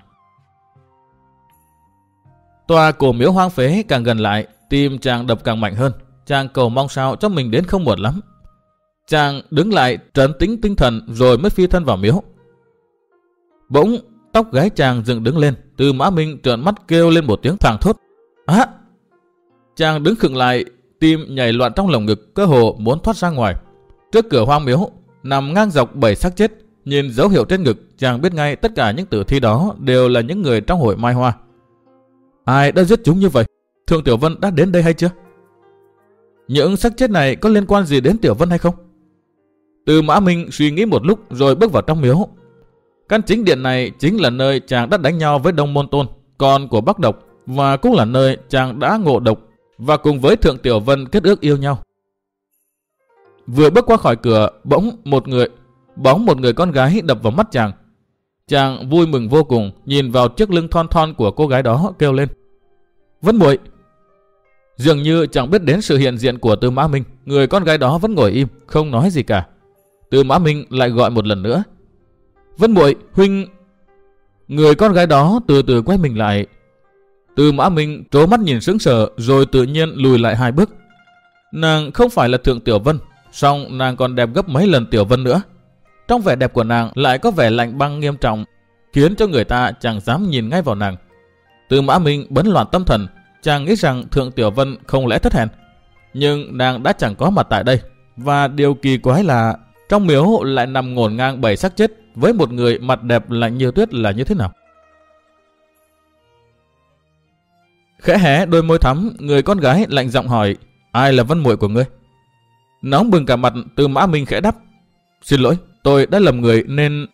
Tòa cổ miếu hoang phế càng gần lại, tim chàng đập càng mạnh hơn. Chàng cầu mong sao cho mình đến không muộn lắm. Chàng đứng lại trấn tĩnh tinh thần rồi mới phi thân vào miếu. Bỗng tóc gái chàng dựng đứng lên. Từ Mã Minh trợn mắt kêu lên một tiếng thảng thốt: Chàng đứng khựng lại, tim nhảy loạn trong lồng ngực, cơ hồ muốn thoát ra ngoài. Trước cửa hoang miếu, nằm ngang dọc 7 xác chết, nhìn dấu hiệu trên ngực, chàng biết ngay tất cả những tử thi đó đều là những người trong hội Mai Hoa. Ai đã giết chúng như vậy? Thượng Tiểu Vân đã đến đây hay chưa? Những xác chết này có liên quan gì đến Tiểu Vân hay không? Từ Mã Minh suy nghĩ một lúc rồi bước vào trong miếu. Căn chính điện này chính là nơi chàng đã đánh nhau với Đông Môn Tôn, con của Bắc Độc, và cũng là nơi chàng đã ngộ độc và cùng với Thượng Tiểu Vân kết ước yêu nhau. Vừa bước qua khỏi cửa, bỗng một người con gái đập vào mắt chàng. Chàng vui mừng vô cùng, nhìn vào chiếc lưng thon thon của cô gái đó, kêu lên: Vân muội! Dường như chẳng biết đến sự hiện diện của Tư Mã Minh, người con gái đó vẫn ngồi im, không nói gì cả. Tư Mã Minh lại gọi một lần nữa: Vân muội, huynh! Người con gái đó từ từ quay mình lại. Tư Mã Minh trố mắt nhìn sững sờ, rồi tự nhiên lùi lại 2 bước. Nàng không phải là Thượng Tiểu Vân, song nàng còn đẹp gấp mấy lần Tiểu Vân nữa. Trong vẻ đẹp của nàng lại có vẻ lạnh băng nghiêm trọng, khiến cho người ta chẳng dám nhìn ngay vào nàng. Tư Mã Minh bấn loạn tâm thần, chàng nghĩ rằng Thượng Tiểu Vân không lẽ thất hẹn. Nhưng nàng đã chẳng có mặt tại đây, và điều kỳ quái là trong miếu lại nằm ngổn ngang 7 xác chết với một người mặt đẹp lạnh như tuyết là như thế nào? Khẽ hé đôi môi thắm, người con gái lạnh giọng hỏi: Ai là Vân muội của ngươi? Nóng bừng cả mặt, Tư Mã Minh khẽ đáp: Xin lỗi, tôi đã lầm người nên...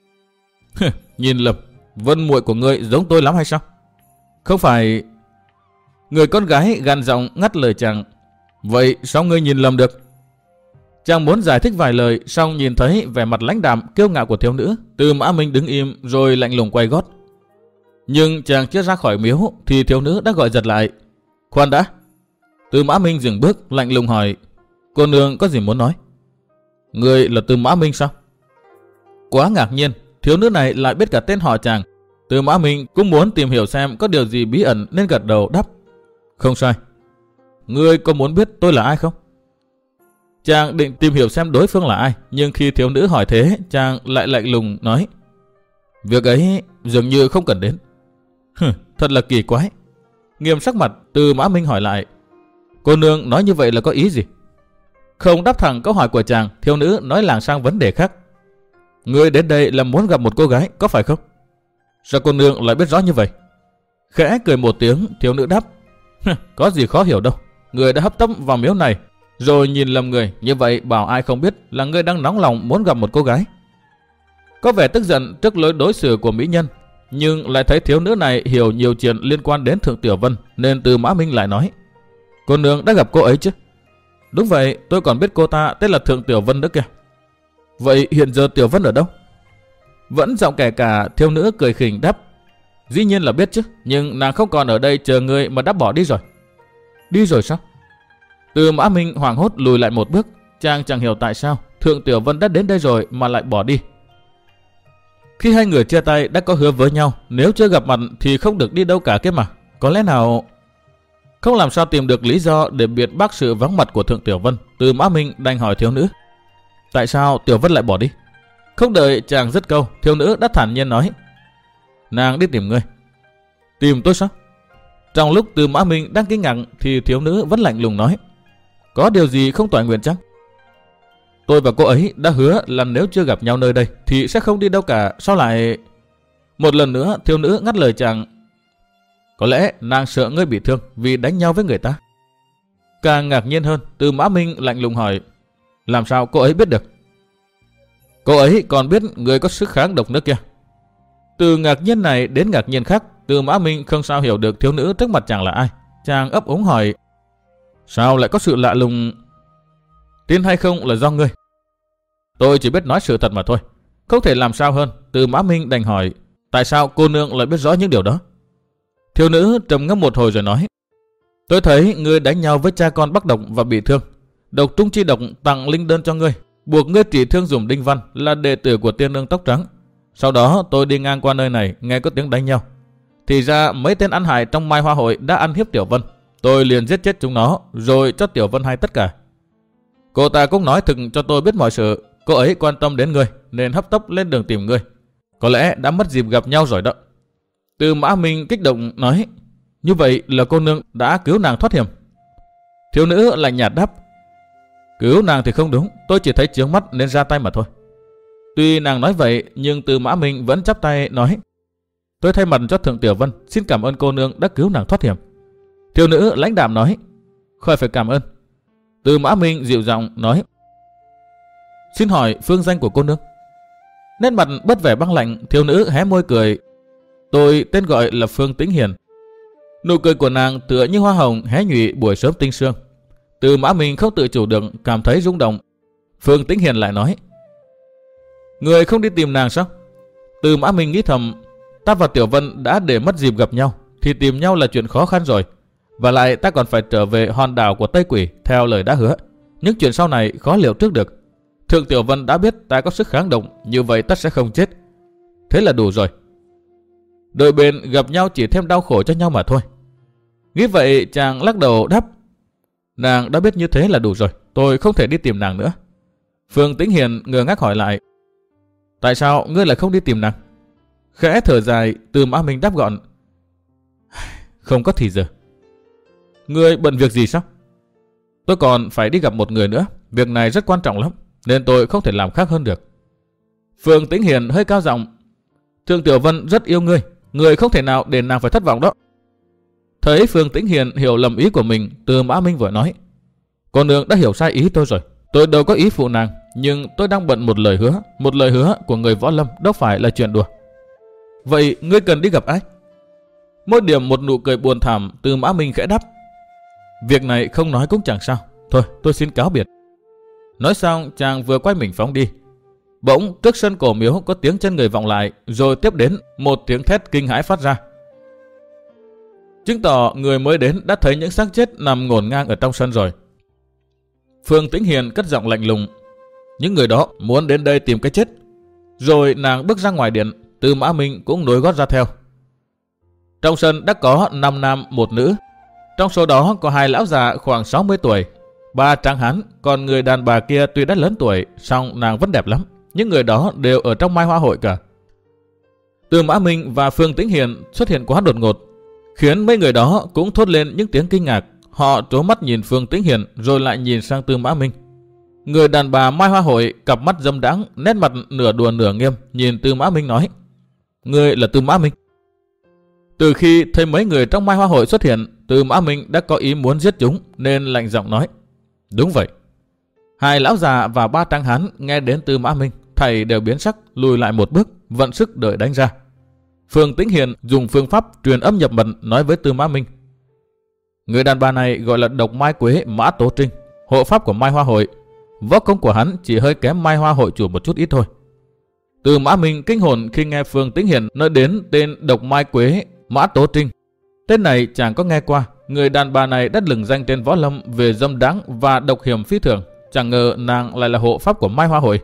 Nhìn lầm, Vân muội của ngươi giống tôi lắm hay sao? Không phải... Người con gái gằn giọng ngắt lời chàng: Vậy sao ngươi nhìn lầm được? Chàng muốn giải thích vài lời, song nhìn thấy vẻ mặt lãnh đạm kiêu ngạo của thiếu nữ, Tư Mã Minh đứng im rồi lạnh lùng quay gót. Nhưng chàng chưa ra khỏi miếu thì thiếu nữ đã gọi giật lại: Khoan đã! Tư Mã Minh dừng bước, lạnh lùng hỏi: Cô nương có gì muốn nói? Người là Tư Mã Minh sao? Quá ngạc nhiên, thiếu nữ này lại biết cả tên họ chàng. Tư Mã Minh cũng muốn tìm hiểu xem có điều gì bí ẩn nên gật đầu đáp: Không sai. Ngươi có muốn biết tôi là ai không? Chàng định tìm hiểu xem đối phương là ai, nhưng khi thiếu nữ hỏi thế, chàng lại lạnh lùng nói: Việc ấy dường như không cần đến. Thật là kỳ quái. Nghiêm sắc mặt, Tư Mã Minh hỏi lại: Cô nương nói như vậy là có ý gì? Không đáp thẳng câu hỏi của chàng, thiếu nữ nói làng sang vấn đề khác: Ngươi đến đây là muốn gặp một cô gái, có phải không? Sao cô nương lại biết rõ như vậy? Khẽ cười một tiếng, thiếu nữ đáp: Có gì khó hiểu đâu. Người đã hấp tấp vào miếu này rồi nhìn lầm người, như vậy bảo ai không biết là ngươi đang nóng lòng muốn gặp một cô gái. Có vẻ tức giận trước lối đối xử của mỹ nhân, nhưng lại thấy thiếu nữ này hiểu nhiều chuyện liên quan đến Thượng Tiểu Vân, nên Tư Mã Minh lại nói: Cô nương đã gặp cô ấy chứ? Đúng vậy, tôi còn biết cô ta tên là Thượng Tiểu Vân nữa kìa. Vậy hiện giờ Tiểu Vân ở đâu? Vẫn giọng kẻ cả, thiếu nữ cười khỉnh đáp: Dĩ nhiên là biết chứ, nhưng nàng không còn ở đây chờ ngươi mà đã bỏ đi rồi. Đi rồi sao? Tư Mã Minh hoảng hốt lùi lại một bước, chàng chẳng hiểu tại sao Thượng Tiểu Vân đã đến đây rồi mà lại bỏ đi. Khi hai người chia tay đã có hứa với nhau, nếu chưa gặp mặt thì không được đi đâu cả kia mà. Có lẽ nào... Không làm sao tìm được lý do để biện bác sự vắng mặt của Thượng Tiểu Vân, Tư Mã Minh đành hỏi thiếu nữ: Tại sao Tiểu Vân lại bỏ đi? Không đợi chàng dứt câu, thiếu nữ đã thản nhiên nói: Nàng đi tìm ngươi. Tìm tôi sao? Trong lúc Tư Mã Minh đang kinh ngạc thì thiếu nữ vẫn lạnh lùng nói: Có điều gì không toại nguyện chăng? Tôi và cô ấy đã hứa là nếu chưa gặp nhau nơi đây thì sẽ không đi đâu cả, sao lại... Một lần nữa thiếu nữ ngắt lời chàng: Có lẽ nàng sợ ngươi bị thương vì đánh nhau với người ta. Càng ngạc nhiên hơn, Tư Mã Minh lạnh lùng hỏi: Làm sao cô ấy biết được? Cô ấy còn biết người có sức kháng độc nữa kìa. Từ ngạc nhiên này đến ngạc nhiên khác, Tư Mã Minh không sao hiểu được thiếu nữ trước mặt chàng là ai. Chàng ấp úng hỏi: Sao lại có sự lạ lùng? Tin hay không là do ngươi. Tôi chỉ biết nói sự thật mà thôi, không thể làm sao hơn. Tư Mã Minh đành hỏi: Tại sao cô nương lại biết rõ những điều đó? Thiếu nữ trầm ngâm một hồi rồi nói: Tôi thấy ngươi đánh nhau với cha con Bắc Độc và bị thương. Độc Trung Chi Độc tặng linh đơn cho ngươi, buộc ngươi trị thương dùng Đinh Văn là đệ tử của tiên nương tóc trắng. Sau đó tôi đi ngang qua nơi này nghe có tiếng đánh nhau. Thì ra mấy tên ăn hại trong Mai Hoa hội đã ăn hiếp Tiểu Vân. Tôi liền giết chết chúng nó rồi cho Tiểu Vân hay tất cả. Cô ta cũng nói thực cho tôi biết mọi sự. Cô ấy quan tâm đến ngươi nên hấp tấp lên đường tìm ngươi. Có lẽ đã mất dịp gặp nhau rồi đó. Tư Mã Minh kích động nói: Như vậy là cô nương đã cứu nàng thoát hiểm. Thiếu nữ lạnh nhạt đáp, cứu nàng thì không đúng, tôi chỉ thấy chướng mắt nên ra tay mà thôi. Tuy nàng nói vậy nhưng Tư Mã Minh vẫn chắp tay nói, tôi thay mặt cho Thượng Tiểu Vân xin cảm ơn cô nương đã cứu nàng thoát hiểm. Thiếu nữ lãnh đạm nói, khỏi phải cảm ơn. Tư Mã Minh dịu giọng nói, xin hỏi phương danh của cô nương. Nét mặt bất vẻ băng lạnh, thiếu nữ hé môi cười, tôi tên gọi là Phương Tĩnh Hiền. Nụ cười của nàng tựa như hoa hồng hé nhụy buổi sớm tinh sương. Tư Mã Minh không tự chủ được cảm thấy rung động. Phương Tĩnh Hiền lại nói, người không đi tìm nàng sao? Tư Mã Minh nghĩ thầm, ta và Tiểu Vân đã để mất dịp gặp nhau thì tìm nhau là chuyện khó khăn rồi. Và lại ta còn phải trở về hòn đảo của Tây Quỷ theo lời đã hứa. Những chuyện sau này khó liệu trước được. Thượng Tiểu Vân đã biết ta có sức kháng động, như vậy ta sẽ không chết. Thế là đủ rồi. Đôi bên gặp nhau chỉ thêm đau khổ cho nhau mà thôi. Nghĩ vậy chàng lắc đầu đáp, nàng đã biết như thế là đủ rồi, tôi không thể đi tìm nàng nữa. Phương Tĩnh Hiền ngơ ngác hỏi lại, tại sao ngươi lại không đi tìm nàng? Khẽ thở dài, Tư Mã Minh đáp gọn, không có thì giờ. Ngươi bận việc gì sao? Tôi còn phải đi gặp một người nữa, việc này rất quan trọng lắm, nên tôi không thể làm khác hơn được. Phương Tĩnh Hiền hơi cao giọng, Thượng Tiểu Vân rất yêu ngươi, ngươi không thể nào để nàng phải thất vọng đó. Thấy Phương Tĩnh Hiền hiểu lầm ý của mình, Tư Mã Minh vội nói, cô nương đã hiểu sai ý tôi rồi, tôi đâu có ý phụ nàng, nhưng tôi đang bận một lời hứa của người võ lâm đâu phải là chuyện đùa. Vậy ngươi cần đi gặp ai? Môi điểm một nụ cười buồn thảm, Tư Mã Minh khẽ đáp, việc này không nói cũng chẳng sao, thôi tôi xin cáo biệt. Nói xong chàng vừa quay mình phóng đi. Bỗng trước sân cổ miếu có tiếng chân người vọng lại, rồi tiếp đến một tiếng thét kinh hãi phát ra, chứng tỏ người mới đến đã thấy những xác chết nằm ngổn ngang ở trong sân rồi. Phương Tĩnh Hiền cất giọng lạnh lùng, những người đó muốn đến đây tìm cái chết. Rồi nàng bước ra ngoài điện, Tư Mã Minh cũng nối gót ra theo. Trong sân đã có 5 nam 1 nữ. Trong số đó có 2 lão già khoảng 60 tuổi, 3 tráng hán, còn người đàn bà kia tuy đã lớn tuổi, song nàng vẫn đẹp lắm. Những người đó đều ở trong Mai Hoa hội cả. Tư Mã Minh và Phương Tĩnh Hiền xuất hiện quá đột ngột, khiến mấy người đó cũng thốt lên những tiếng kinh ngạc. Họ trố mắt nhìn Phương Tĩnh Hiền rồi lại nhìn sang Tư Mã Minh. Người đàn bà Mai Hoa hội cặp mắt dâm đãng, nét mặt nửa đùa nửa nghiêm, nhìn Tư Mã Minh nói, ngươi là Tư Mã Minh? Từ khi thấy mấy người trong Mai Hoa hội xuất hiện, Tư Mã Minh đã có ý muốn giết chúng, nên lạnh giọng nói, đúng vậy. 2 lão già và 3 tráng hán nghe đến Tư Mã Minh, thầy đều biến sắc, lùi lại một bước, vận sức đợi đánh ra. Phương Tĩnh Hiền dùng phương pháp truyền âm nhập mật nói với Tư Mã Minh, người đàn bà này gọi là Độc Mai Quế Mã Tố Trinh, hộ pháp của Mai Hoa hội. Võ công của hắn chỉ hơi kém Mai Hoa hội chủ một chút ít thôi. Tư Mã Minh kinh hồn khi nghe Phương Tĩnh Hiền nói đến tên Độc Mai Quế Mã Tố Trinh. Tên này chàng có nghe qua, người đàn bà này đã lừng danh trên võ lâm về dâm đãng và độc hiểm phi thường, chẳng ngờ nàng lại là hộ pháp của Mai Hoa hội.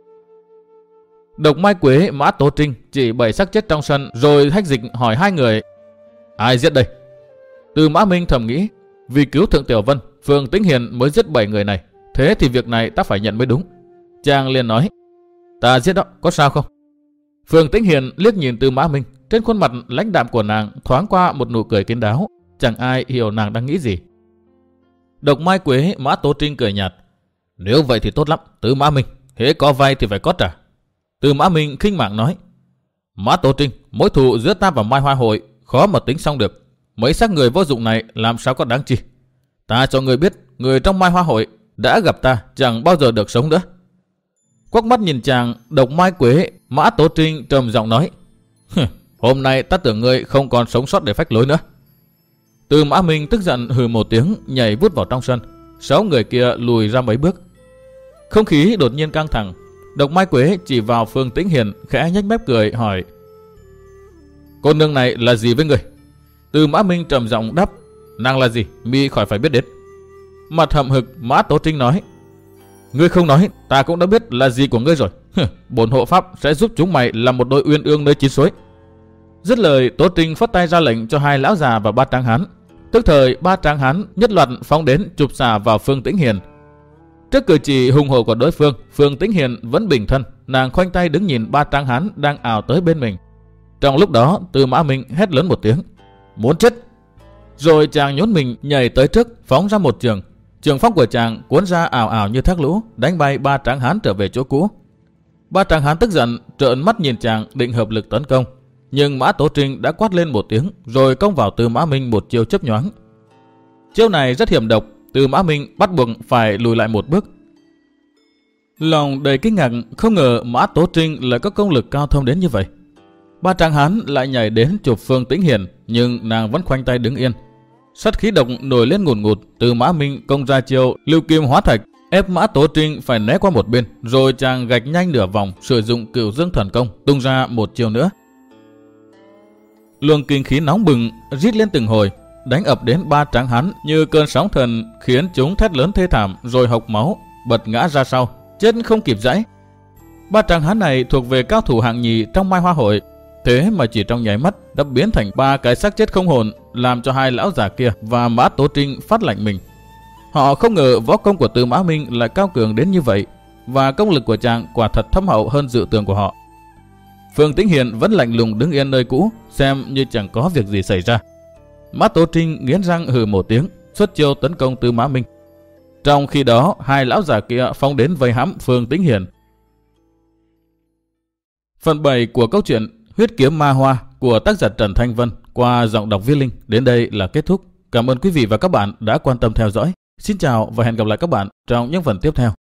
Độc Mai Quế Mã Tố Trinh chỉ 7 xác chết trong sân, rồi hách dịch hỏi 2 người, ai giết đây? Tư Mã Minh thầm nghĩ, vì cứu Thượng Tiểu Vân, Phương Tĩnh Hiền mới giết 7 người này, thế thì việc này ta phải nhận mới đúng. Chàng liền nói, ta giết đó, có sao không? Phương Tĩnh Hiền liếc nhìn Tư Mã Minh, trên khuôn mặt lãnh đạm của nàng thoáng qua một nụ cười kín đáo, chẳng ai hiểu nàng đang nghĩ gì. Độc Mai Quế Mã Tố Trinh cười nhạt, nếu vậy thì tốt lắm, Tư Mã Minh, hễ có vay thì phải có trả. Tư Mã Minh khinh mạng nói, Mã Tố Trinh, mối thù giữa ta và Mai Hoa hội khó mà tính xong được. Mấy xác người vô dụng này làm sao có đáng chi. Ta cho người biết, người trong Mai Hoa hội đã gặp ta chẳng bao giờ được sống nữa. Quắc mắt nhìn chàng, Độc Mai Quế Mã Tố Trinh trầm giọng nói, hôm nay ta tưởng ngươi không còn sống sót để phách lối nữa. Tư Mã Minh tức giận hừ một tiếng, nhảy vút vào trong sân. 6 người kia lùi ra mấy bước. Không khí đột nhiên căng thẳng. Độc Mai Quế chỉ vào Phương Tĩnh Hiền, khẽ nhếch mép cười hỏi, cô nương này là gì với người? Tư Mã Minh trầm giọng đáp, nàng là gì mi khỏi phải biết đến. Mặt hậm hực, Mã Tố Trinh nói, ngươi không nói ta cũng đã biết là gì của ngươi rồi. Bổn hộ pháp sẽ giúp chúng mày làm một đôi uyên ương nơi chín suối. Dứt lời, Tố Trinh phất tay ra lệnh cho 2 lão già và 3 tráng hán. Tức thời 3 tráng hán nhất loạt phóng đến chụp xả vào Phương Tĩnh Hiền. Trước cử chỉ hùng hổ của đối phương, Phương Tĩnh Hiền vẫn bình thân, nàng khoanh tay đứng nhìn 3 tráng hán đang ào tới bên mình. Trong lúc đó, Tư Mã Minh hét lớn một tiếng, muốn chết. Rồi chàng nhún mình nhảy tới trước, phóng ra một trường. Trường phong của chàng cuốn ra ảo ảo như thác lũ, đánh bay ba tráng hán trở về chỗ cũ. Ba tráng hán tức giận, trợn mắt nhìn chàng định hợp lực tấn công, nhưng Mã Tố Trinh đã quát lên một tiếng rồi công vào Tư Mã Minh một chiêu chớp nhoáng. Chiêu này rất hiểm độc, Tư Mã Minh bắt buộc phải lùi lại một bước. Lòng đầy kinh ngạc, không ngờ Mã Tố Trinh lại có công lực cao thông đến như vậy. Ba tráng hán lại nhảy đến chụp Phương Tĩnh Hiền, nhưng nàng vẫn khoanh tay đứng yên. Sát khí độc nổi lên ngùn ngụt, Tư Mã Minh công ra chiêu lưu kim hóa thạch, ép Mã Tố Trinh phải né qua một bên, rồi chàng gạch nhanh nửa vòng, sử dụng Cửu Dương Thần Công, tung ra một chiêu nữa. Luồng kinh khí nóng bừng rít lên từng hồi, đánh ập đến ba tráng hán như cơn sóng thần, khiến chúng thét lớn thê thảm rồi hộc máu, bật ngã ra sau, chết không kịp giãy. Ba tráng hán này thuộc về cao thủ hạng nhì trong Mai Hoa hội, thế mà chỉ trong nháy mắt đã biến thành ba cái xác chết không hồn, làm cho hai lão già kia và Mã Tố Trinh phát lạnh mình. Họ không ngờ võ công của Tư Mã Minh lại cao cường đến như vậy, và công lực của chàng quả thật thâm hậu hơn dự tưởng của họ. Phương Tĩnh Hiền vẫn lạnh lùng đứng yên nơi cũ, xem như chẳng có việc gì xảy ra. Mã Tố Trinh nghiến răng hừ một tiếng, xuất chiêu tấn công Tư Mã Minh. Trong khi đó, hai lão già kia phóng đến vây hãm Phương Tĩnh Hiền. Phần 7 của câu chuyện Huyết Kiếm Ma Hoa của tác giả Trần Thanh Vân qua giọng đọc Viết Linh đến đây là kết thúc. Cảm ơn quý vị và các bạn đã quan tâm theo dõi. Xin chào và hẹn gặp lại các bạn trong những phần tiếp theo.